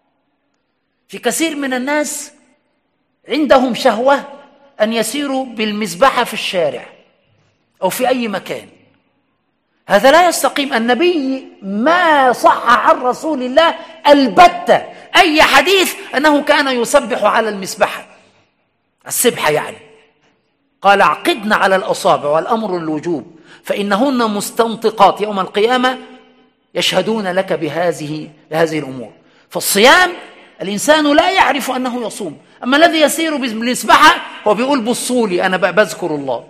S2: في كثير من الناس عندهم شهوة أن يسيروا بالمذبحة في الشارع أو في أي مكان، هذا لا يستقيم. النبي ما صح عن رسول الله البتة أي حديث أنه كان يسبح على المذبحة، السبحة يعني. قال: اعقدن على الأصابع، والأمر الوجوب، فإنهن مستنطقات يوم القيامة يشهدون لك بهذه بهذه الأمور. فالصيام الإنسان لا يعرف أنه يصوم، أما الذي يسير بالمذبحة هو بيقول بصوا لي أنا بذكر الله.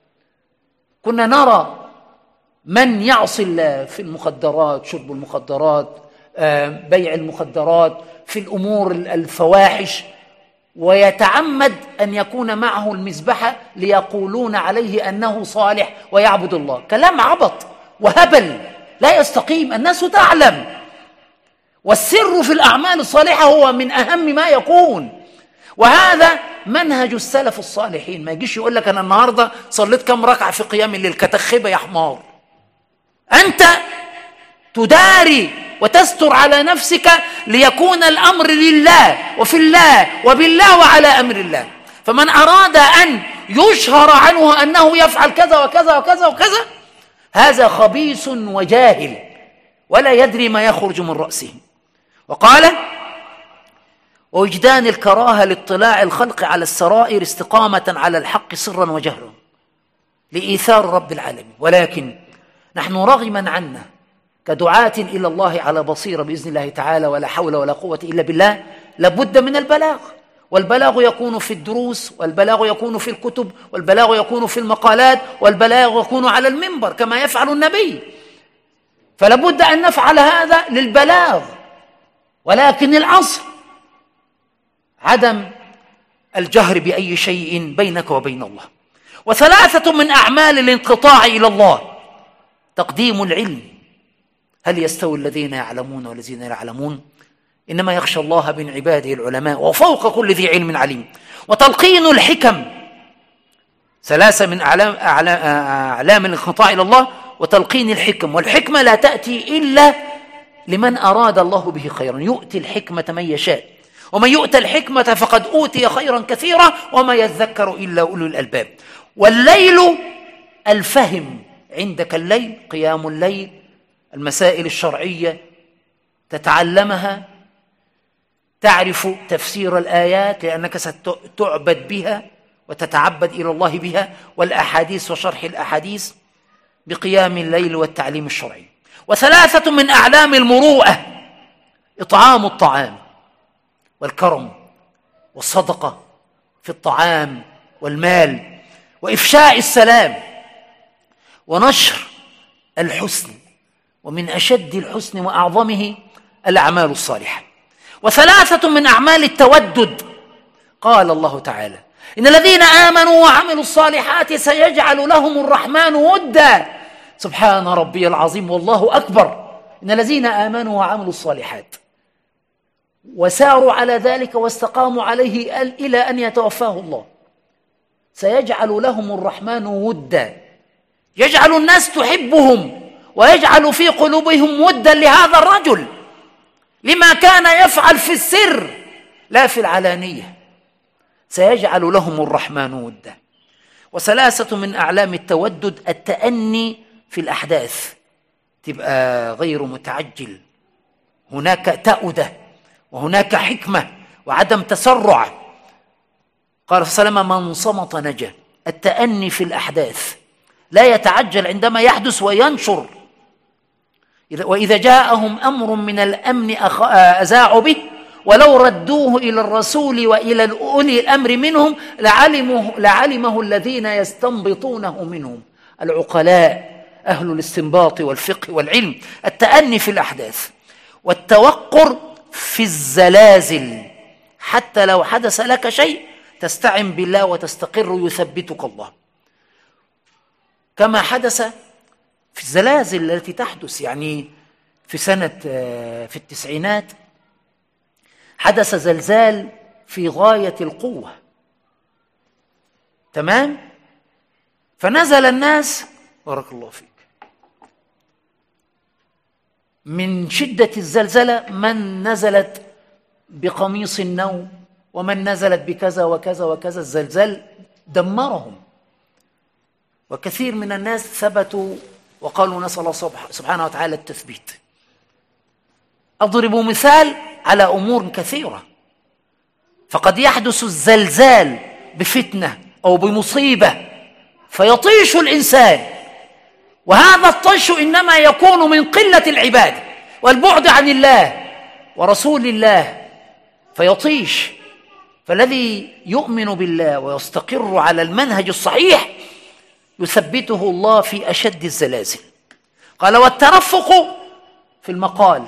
S2: كنا نرى من يعصي الله في المخدرات، شرب المخدرات، بيع المخدرات، في الأمور الفواحش، ويتعمد أن يكون معه المذبحة ليقولون عليه أنه صالح ويعبد الله. كلام عبط وهبل لا يستقيم، الناس تعلم. والسر في الأعمال الصالحة هو من أهم ما يكون، وهذا منهج السلف الصالحين. ما يجيش يقول لك أنا النهاردة صليت كم ركعة في قيام الليل، كتخبة يا حمار. أنت تداري وتستر على نفسك ليكون الأمر لله وفي الله وبالله وعلى أمر الله. فمن أراد أن يشهر عنه أنه يفعل كذا وكذا وكذا وكذا، هذا خبيث وجاهل ولا يدري ما يخرج من رأسه. وقال: ووجدان الكراهة لاطلاع الخلق على السرائر استقامة على الحق سرا وجهرا لإيثار رب العالمين. ولكن نحن رغما عنا كدعاة إلى الله على بصيرة بإذن الله تعالى، ولا حول ولا قوة إلا بالله، لابد من البلاغ. والبلاغ يكون في الدروس، والبلاغ يكون في الكتب، والبلاغ يكون في المقالات، والبلاغ يكون على المنبر كما يفعل النبي. فلابد أن نفعل هذا للبلاغ. ولكن الأصل عدم الجهر بأي شيء بينك وبين الله. وثلاثة من أعمال الانقطاع إلى الله تقديم العلم. هل يستوي الذين يعلمون والذين لا يعلمون؟ إنما يخشى الله من عباده العلماء وفوق كل ذي علم عليم. وتلقين الحكم، ثلاثة من أعلام, أعلام الانقطاع إلى الله، وتلقين الحكم. والحكمة لا تأتي إلا لمن أراد الله به خيرا، يؤتي الحكمة من يشاء، ومن يؤتى الحكمة فقد أوتي خيرا كثيرا وما يذكر إلا أولو الألباب. والليل الفهم، عندك الليل، قيام الليل، المسائل الشرعية تتعلمها، تعرف تفسير الآيات لأنك ستعبد بها وتتعبد إلى الله بها، والأحاديث وشرح الأحاديث، بقيام الليل والتعليم الشرعي. وثلاثة من أعلام المروءة: إطعام الطعام والكرم والصدقة في الطعام والمال، وإفشاء السلام، ونشر الحسن، ومن أشد الحسن وأعظمه الأعمال الصالحة. وثلاثة من أعمال التودد: قال الله تعالى: إن الذين آمنوا وعملوا الصالحات سيجعل لهم الرحمن ودا. سبحان ربي العظيم والله أكبر. إن الذين آمنوا وعملوا الصالحات وساروا على ذلك واستقاموا عليه إلى أن يتوفاه الله سيجعل لهم الرحمن ودا، يجعل الناس تحبهم ويجعل في قلوبهم ودا لهذا الرجل لما كان يفعل في السر لا في العلانية، سيجعل لهم الرحمن ودا. وثلاثة من أعلام التودد: التأني في الأحداث، تبقى غير متعجل، هناك تأودة وهناك حكمة وعدم تسرع. قال صلى الله عليه وسلم: من صمت نجا. التأني في الأحداث، لا يتعجل عندما يحدث وينشر. وإذا جاءهم أمر من الأمن أذاعوا به ولو ردوه إلى الرسول وإلى أولي الأمر منهم لعلمه, لعلمه الذين يستنبطونه منهم، العقلاء أهل الاستنباط والفقه والعلم. التأني في الأحداث، والتوقر في الزلازل، حتى لو حدث لك شيء تستعن بالله وتستقر يثبتك الله، كما حدث في الزلازل التي تحدث. يعني في سنة في التسعينات حدث زلزال في غاية القوة، تمام؟ فنزل الناس، بارك الله فيك، من شدة الزلزلة من نزلت بقميص النوم ومن نزلت بكذا وكذا وكذا. الزلزال دمرهم، وكثير من الناس ثبتوا وقالوا نسأل الله سبحانه وتعالى التثبيت. أضرب مثال على أمور كثيرة. فقد يحدث الزلزال بفتنة أو بمصيبة فيطيش الإنسان، وهذا الطيش إنما يكون من قلة العبادة والبعد عن الله ورسول الله فيطيش. فالذي يؤمن بالله ويستقر على المنهج الصحيح يثبته الله في أشد الزلازل. قال: والترفق في المقال،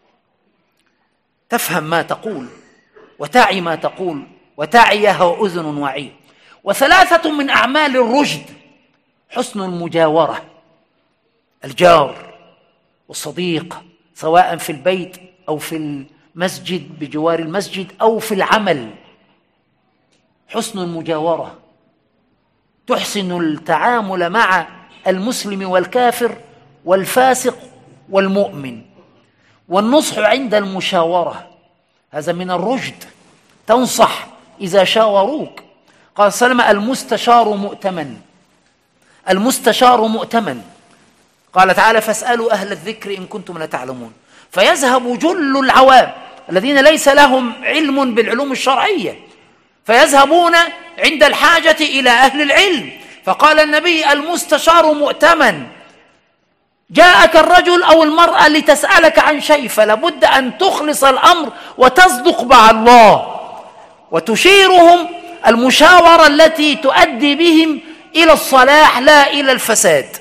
S2: تفهم ما تقول وتعي ما تقول وتعيها أذن واعية. وثلاثة من أعمال الرشد: حسن المجاورة، الجار والصديق، سواء في البيت أو في المسجد بجوار المسجد أو في العمل. حسن المجاورة، تحسن التعامل مع المسلم والكافر والفاسق والمؤمن. والنصح عند المشاورة، هذا من الرشد، تنصح إذا شاوروك. قال صلى الله عليه وسلم: المستشار مؤتمن، المستشار مؤتمن. قال تعالى: فاسألوا أهل الذكر إن كنتم لا تعلمون. فيذهب جل العوام الذين ليس لهم علم بالعلوم الشرعية، فيذهبون عند الحاجة إلى أهل العلم. فقال النبي: المستشار مؤتمن. جاءك الرجل أو المرأة لتسألك عن شيء، فلابد أن تخلص الأمر وتصدق مع الله وتشيرهم المشاورة التي تؤدي بهم إلى الصلاح لا إلى الفساد.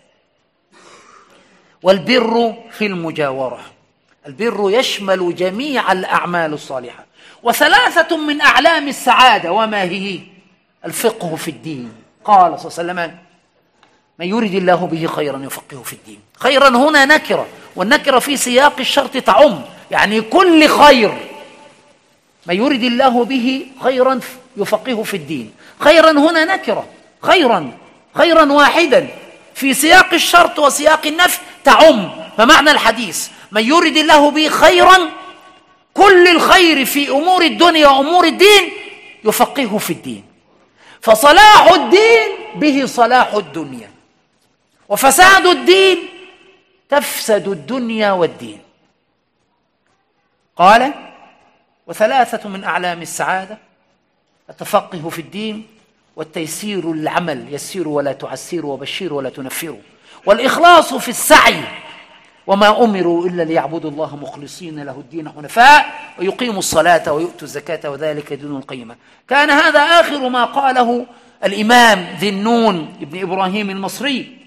S2: والبر في المجاورة، البر يشمل جميع الأعمال الصالحة. وثلاثة من أعلام السعادة، وما هي؟ الفقه في الدين. قال صلى الله عليه وسلم: من يريد الله به خيرا يفقهه في الدين. خيرا هنا نكرة، والنكرة في سياق الشرط تعم، يعني كل خير. من يريد الله به خيرا يفقهه في الدين. خيرا هنا نكرة، خيرا خيرا واحدا في سياق الشرط وسياق النفي تعم. فمعنى الحديث: من يريد الله به خيرا، كل الخير في أمور الدنيا وأمور الدين يفقهه في الدين. فصلاح الدين به صلاح الدنيا، وفساد الدين تفسد الدنيا والدين. قال: وثلاثة من أعلام السعادة: التفقه في الدين، والتيسير للعمل، يسيروا ولا تعسروا، وبشروا ولا تنفروا، والإخلاص في السعي، وما أمروا إلا ليعبدوا الله مخلصين له الدين حنفاء ويقيموا الصلاة ويؤتوا الزكاة وذلك دين القيمة. كان هذا آخر ما قاله الإمام ذي النون ابن إبراهيم المصري،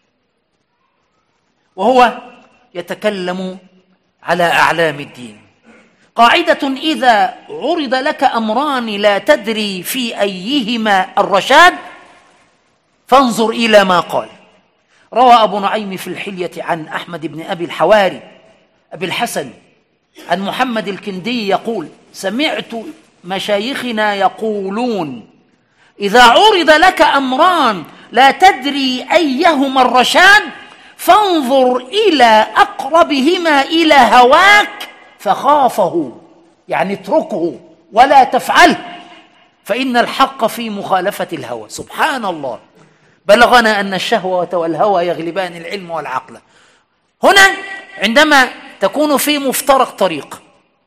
S2: وهو يتكلم على أعلام الدين. قاعدة: إذا عرض لك أمران لا تدري في أيهما الرشاد فانظر إلى ما قال. روى أبو نعيم في الحلية عن أحمد بن أبي الحواري أبي الحسن عن محمد الكندي يقول: سمعت مشايخنا يقولون: إذا عرض لك أمران لا تدري أيهما الرشاد فانظر إلى أقربهما إلى هواك فخافه، يعني اتركه ولا تفعله، فإن الحق في مخالفة الهوى. سبحان الله، بلغنا أن الشهوة والهوى يغلبان العلم والعقل. هنا عندما تكون في مفترق طريق،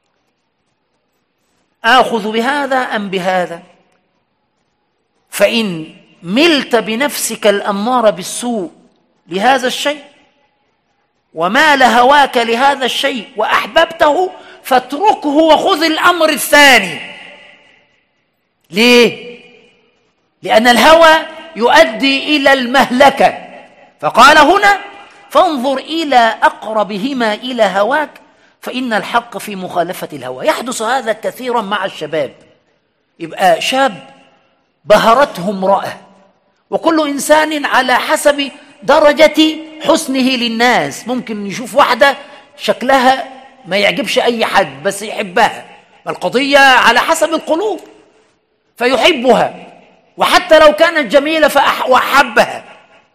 S2: آخذ بهذا أم بهذا، فإن ملت بنفسك الأمارة بالسوء لهذا الشيء ومال هواك لهذا الشيء وأحببته فاتركه وخذ الأمر الثاني. ليه؟ لأن الهوى يؤدي إلى المهلكة. فقال هنا: فانظر إلى أقربهما إلى هواك فإن الحق في مخالفة الهوى. يحدث هذا كثيرا مع الشباب، يبقى شاب بهرته امرأة، وكل إنسان على حسب درجة حسنه للناس، ممكن يشوف واحدة شكلها ما يعجبش أي حد بس يحبها، القضية على حسب القلوب، فيحبها وحتى لو كانت جميلة فأحبها،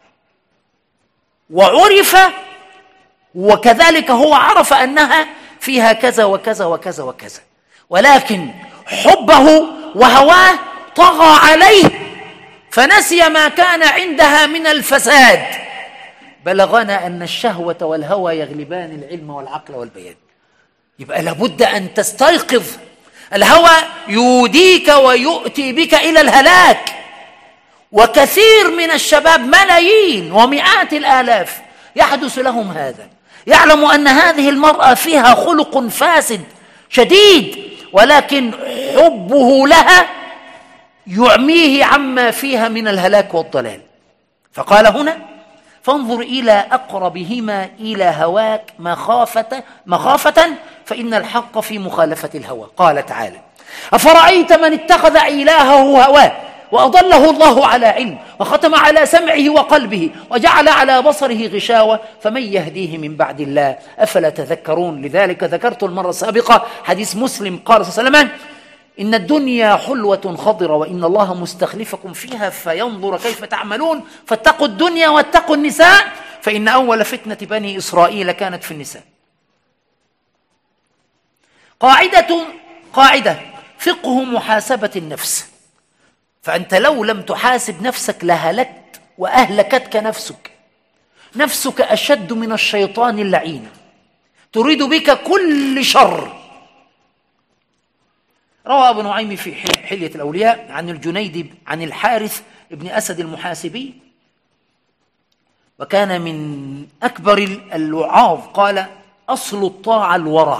S2: وعرف وكذلك هو عرف أنها فيها كذا وكذا وكذا وكذا، ولكن حبه وهواه طغى عليه فنسي ما كان عندها من الفساد. بلغنا أن الشهوة والهوى يغلبان العلم والعقل والبيان. يبقى لابد أن تستيقظ. الهوى يوديك ويؤتي بك إلى الهلاك، وكثير من الشباب ملايين ومئات الآلاف يحدث لهم هذا. يعلم أن هذه المرأة فيها خلق فاسد شديد، ولكن حبه لها يعميه عما فيها من الهلاك والضلال. فقال هنا: فانظر إلى أقربهما إلى هواك مخافة مخافة فإن الحق في مخالفة الهوى. قال تعالى: أفرأيت من اتخذ إلهه هواه وأضله الله على علم وختم على سمعه وقلبه وجعل على بصره غشاوة فمن يهديه من بعد الله أفلا تذكرون. لذلك ذكرت المرة السابقة حديث مسلم قال صلى الله عليه وسلم: إن الدنيا حلوة خضرة وإن الله مستخلفكم فيها فينظر كيف تعملون فاتقوا الدنيا واتقوا النساء فإن أول فتنة بني إسرائيل كانت في النساء. قاعدة قاعدة فقه محاسبة النفس. فأنت لو لم تحاسب نفسك لهلكت وأهلكتك نفسك. نفسك أشد من الشيطان اللعين، تريد بك كل شر. روى أبو نعيم في حلية الأولياء عن الجنيد عن الحارث ابن أسد المحاسبي، وكان من أكبر الوعاظ، قال: أصل الطاعة الورع،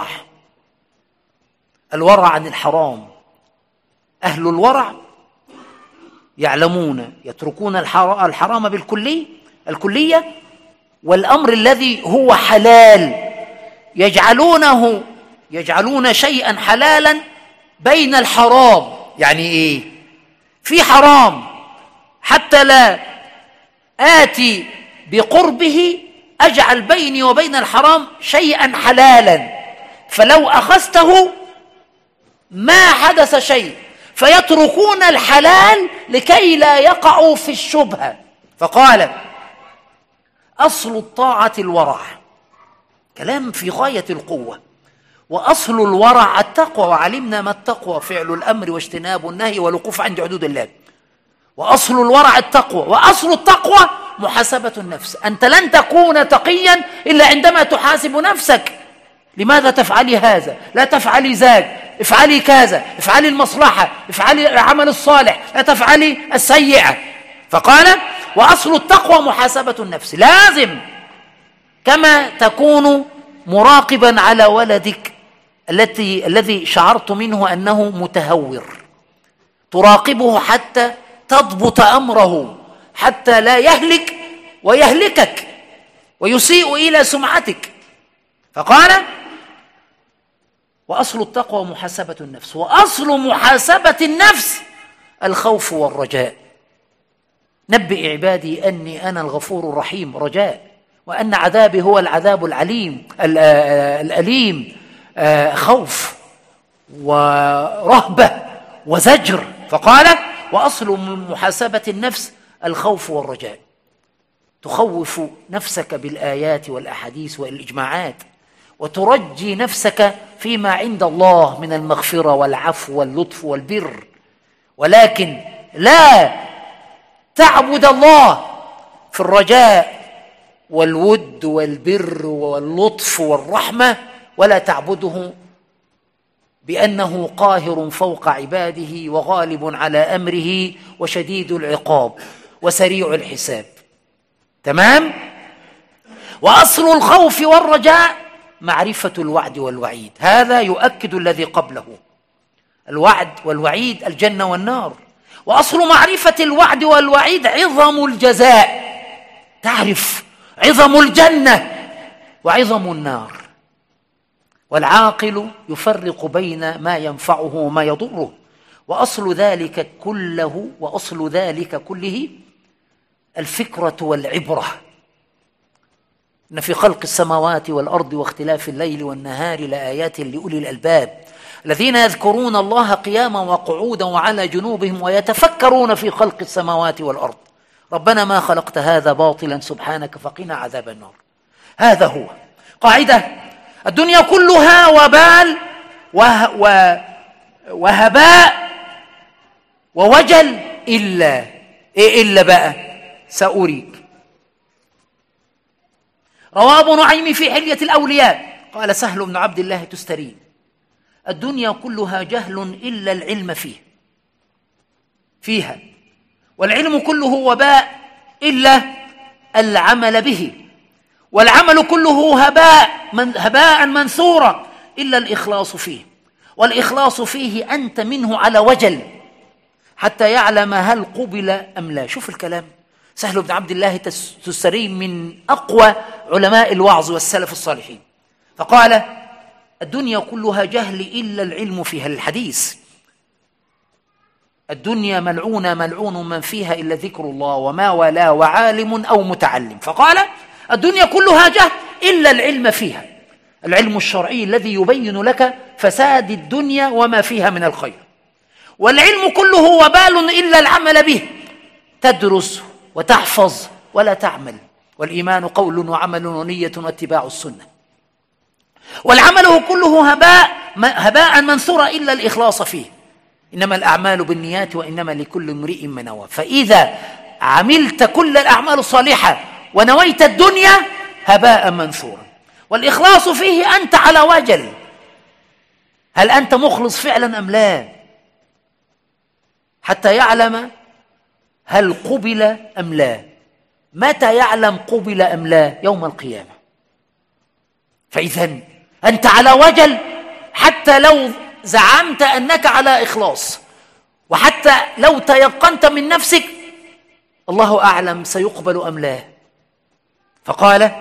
S2: الورع عن الحرام. أهل الورع يعلمون يتركون الحرام بالكلية الكلية والأمر الذي هو حلال يجعلونه يجعلون شيئا حلالا بين الحرام. يعني إيه؟ في حرام حتى لا آتي بقربه أجعل بيني وبين الحرام شيئا حلالا، فلو أخذته ما حدث شيء، فيتركون الحلال لكي لا يقعوا في الشبهة. فقال: أصل الطاعة الورع، كلام في غاية القوة. وأصل الورع التقوى، وعلمنا ما التقوى: فعل الأمر واجتناب النهي والوقوف عند حدود الله. وأصل الورع التقوى، وأصل التقوى محاسبة النفس. أنت لن تكون تقيا إلا عندما تحاسب نفسك. لماذا تفعلي هذا؟ لا تفعلي ذاك، افعلي كذا، افعلي المصلحة، افعلي العمل الصالح، لا تفعلي السيئة. فقال وأصل التقوى محاسبة النفس. لازم كما تكون مراقبا على ولدك التي الذي شعرت منه أنه متهور، تراقبه حتى تضبط أمره، حتى لا يهلك ويهلكك ويسيء إلى سمعتك. فقال وأصل التقوى محاسبة النفس، وأصل محاسبة النفس الخوف والرجاء. نبئ عبادي أني أنا الغفور الرحيم، رجاء، وأن عذابي هو العذاب العليم الأليم، خوف ورهبة وزجر. فقال وأصل محاسبة النفس الخوف والرجاء. تخوف نفسك بالآيات والأحاديث والإجماعات، وترجي نفسك فيما عند الله من المغفرة والعفو واللطف والبر، ولكن لا تعبد الله في الرجاء والود والبر واللطف والرحمة، ولا تعبده بأنه قاهر فوق عباده وغالب على أمره وشديد العقاب وسريع الحساب. تمام؟ وأصل الخوف والرجاء معرفة الوعد والوعيد. هذا يؤكد الذي قبله، الوعد والوعيد، الجنة والنار. وأصل معرفة الوعد والوعيد عظم الجزاء، تعرف عظم الجنة وعظم النار. والعاقل يفرق بين ما ينفعه وما يضره. وأصل ذلك كله وأصل ذلك كله الفكرة والعبرة. إن في خلق السماوات والأرض واختلاف الليل والنهار لآيات لأولي الألباب الذين يذكرون الله قياما وقعودا وعلى جنوبهم ويتفكرون في خلق السماوات والأرض ربنا ما خلقت هذا باطلا سبحانك فقنا عذاب النار. هذا هو قاعدة. الدنيا كلها وبال وه و وهباء ووجل إلا إيه إلا بقى سأريك. رواه أبو نعيم في حلية الأولياء قال سهل بن عبد الله تستري الدنيا كلها جهل إلا العلم فيه فيها، والعلم كله وباء إلا العمل به، والعمل كله هباء من هباء منثورا إلا الإخلاص فيه، والإخلاص فيه أنت منه على وجل حتى يعلم هل قبل أم لا. شوف الكلام. سهل بن عبد الله تستري من أقوى علماء الوعظ والسلف الصالحين، فقال الدنيا كلها جهل إلا العلم فيها. الحديث الدنيا ملعونة ملعون من فيها إلا ذكر الله وما ولا وعالم أو متعلم. فقال الدنيا كلها جهل إلا العلم فيها، العلم الشرعي الذي يبين لك فساد الدنيا وما فيها من الخير، والعلم كله وبال إلا العمل به، تدرس وتحفظ ولا تعمل، والإيمان قول وعمل ونية واتباع السنة، والعمل كله هباء هباء منثورا إلا الإخلاص فيه، إنما الأعمال بالنيات وإنما لكل امرئ ما نوى. فإذا عملت كل الأعمال الصالحة ونويت الدنيا هباء منثورا، والإخلاص فيه أنت على وجل، هل أنت مخلص فعلا أم لا، حتى يعلم هل قبل أم لا. متى يعلم قبل أم لا؟ يوم القيامة. فإذا أنت على وجل حتى لو زعمت أنك على إخلاص، وحتى لو تيقنت من نفسك الله أعلم سيقبل أم لا. فقال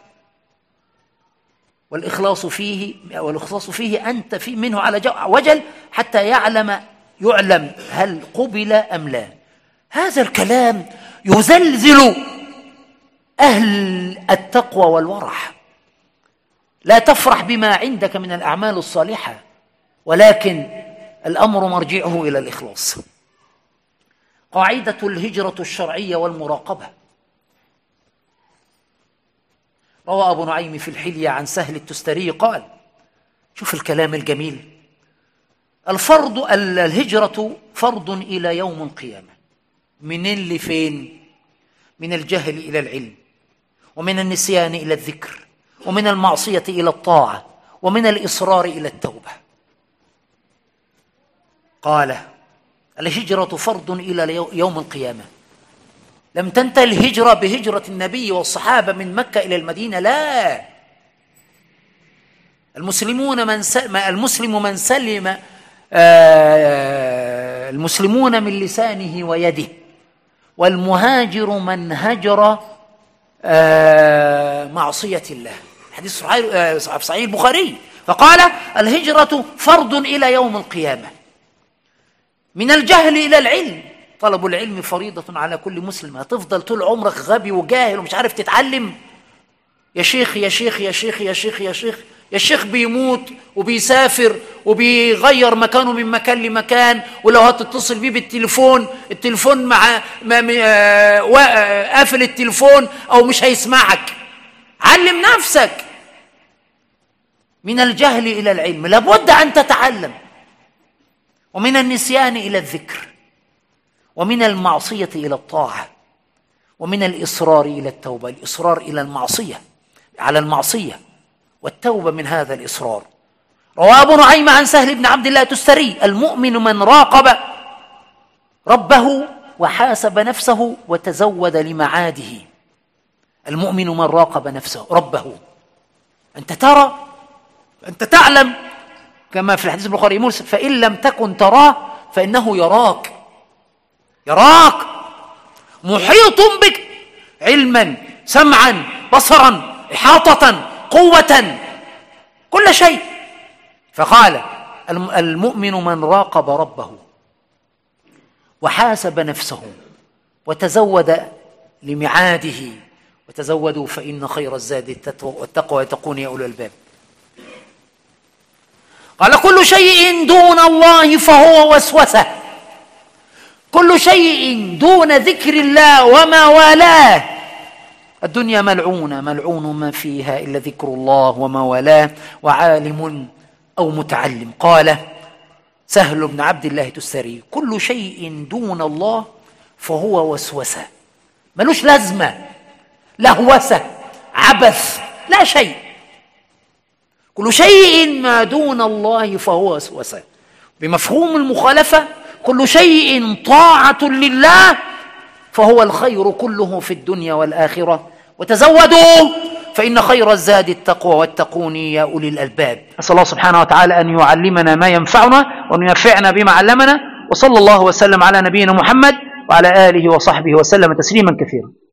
S2: والإخلاص فيه والإخلاص فيه أنت في منه على وجل حتى يعلم يعلم هل قبل أم لا. هذا الكلام يزلزل أهل التقوى والورع. لا تفرح بما عندك من الأعمال الصالحة، ولكن الأمر مرجعه إلى الإخلاص. قاعدة الهجرة الشرعية والمراقبة. روى أبو نعيم في الحلية عن سهل التستري قال شوف الكلام الجميل، الفرض الهجرة فرض إلى يوم القيامة. منين لفين؟ من الجهل إلى العلم، ومن النسيان إلى الذكر، ومن المعصية إلى الطاعة، ومن الإصرار إلى التوبة. قال الهجرة فرض إلى يوم القيامة. لم تنتهي الهجرة بهجرة النبي والصحابة من مكة إلى المدينة، لا. المسلمون من س... المسلم من سلم آه... المسلمون من لسانه ويده، والمهاجر من هجر آه... معصية الله. حديث في صحيح البخاري. فقال الهجرة فرض إلى يوم القيامة. من الجهل إلى العلم، طلب العلم فريضة على كل مسلم. هتفضل طول عمرك غبي وجاهل ومش عارف تتعلم؟ يا شيخ يا شيخ يا شيخ يا شيخ يا شيخ يا شيخ بيموت وبيسافر وبيغير مكانه من مكان لمكان، ولو هتتصل بيه بالتليفون التليفون مع قافل التليفون أو مش هيسمعك. علم نفسك. من الجهل إلى العلم لابد أن تتعلم، ومن النسيان إلى الذكر، ومن المعصية إلى الطاعة، ومن الإصرار إلى التوبة. الإصرار إلى المعصية على المعصية والتوبة من هذا الإصرار. رواه أبو نعيم عن سهل بن عبد الله التستري: المؤمن من راقب ربه وحاسب نفسه وتزود لمعاده. المؤمن من راقب نفسه ربه. أنت ترى، أنت تعلم، كما في الحديث البخاري مرسل: فإن لم تكن تراه فإنه يراك. يراك محيط بك علما سمعا بصرا إحاطة قوة، كل شيء. فقال المؤمن من راقب ربه وحاسب نفسه وتزود لمعاده. وتزودوا فإن خير الزاد التقوى واتقون يا أولي الألباب. قال كل شيء دون الله فهو وسوسة. كل شيء دون ذكر الله وما والاه. الدنيا ملعونة، ملعون ما فيها إلا ذكر الله وما والاه وعالم أو متعلم. قال سهل بن عبد الله التستري: كل شيء دون الله فهو وسوسة. ملوش لازمة، لهوسة، عبث، لا شيء. كل شيء ما دون الله فهو وسوسة. بمفهوم المخالفة: كل شيء طاعة لله فهو الخير كله في الدنيا والآخرة. وتزودوا فإن خير الزاد التقوى واتقوني يا أولي الألباب. أسأل الله سبحانه وتعالى أن يعلمنا ما ينفعنا وأن ينفعنا بما علمنا. وصلى الله وسلم على نبينا محمد وعلى آله وصحبه وسلم تسليما كثيرا.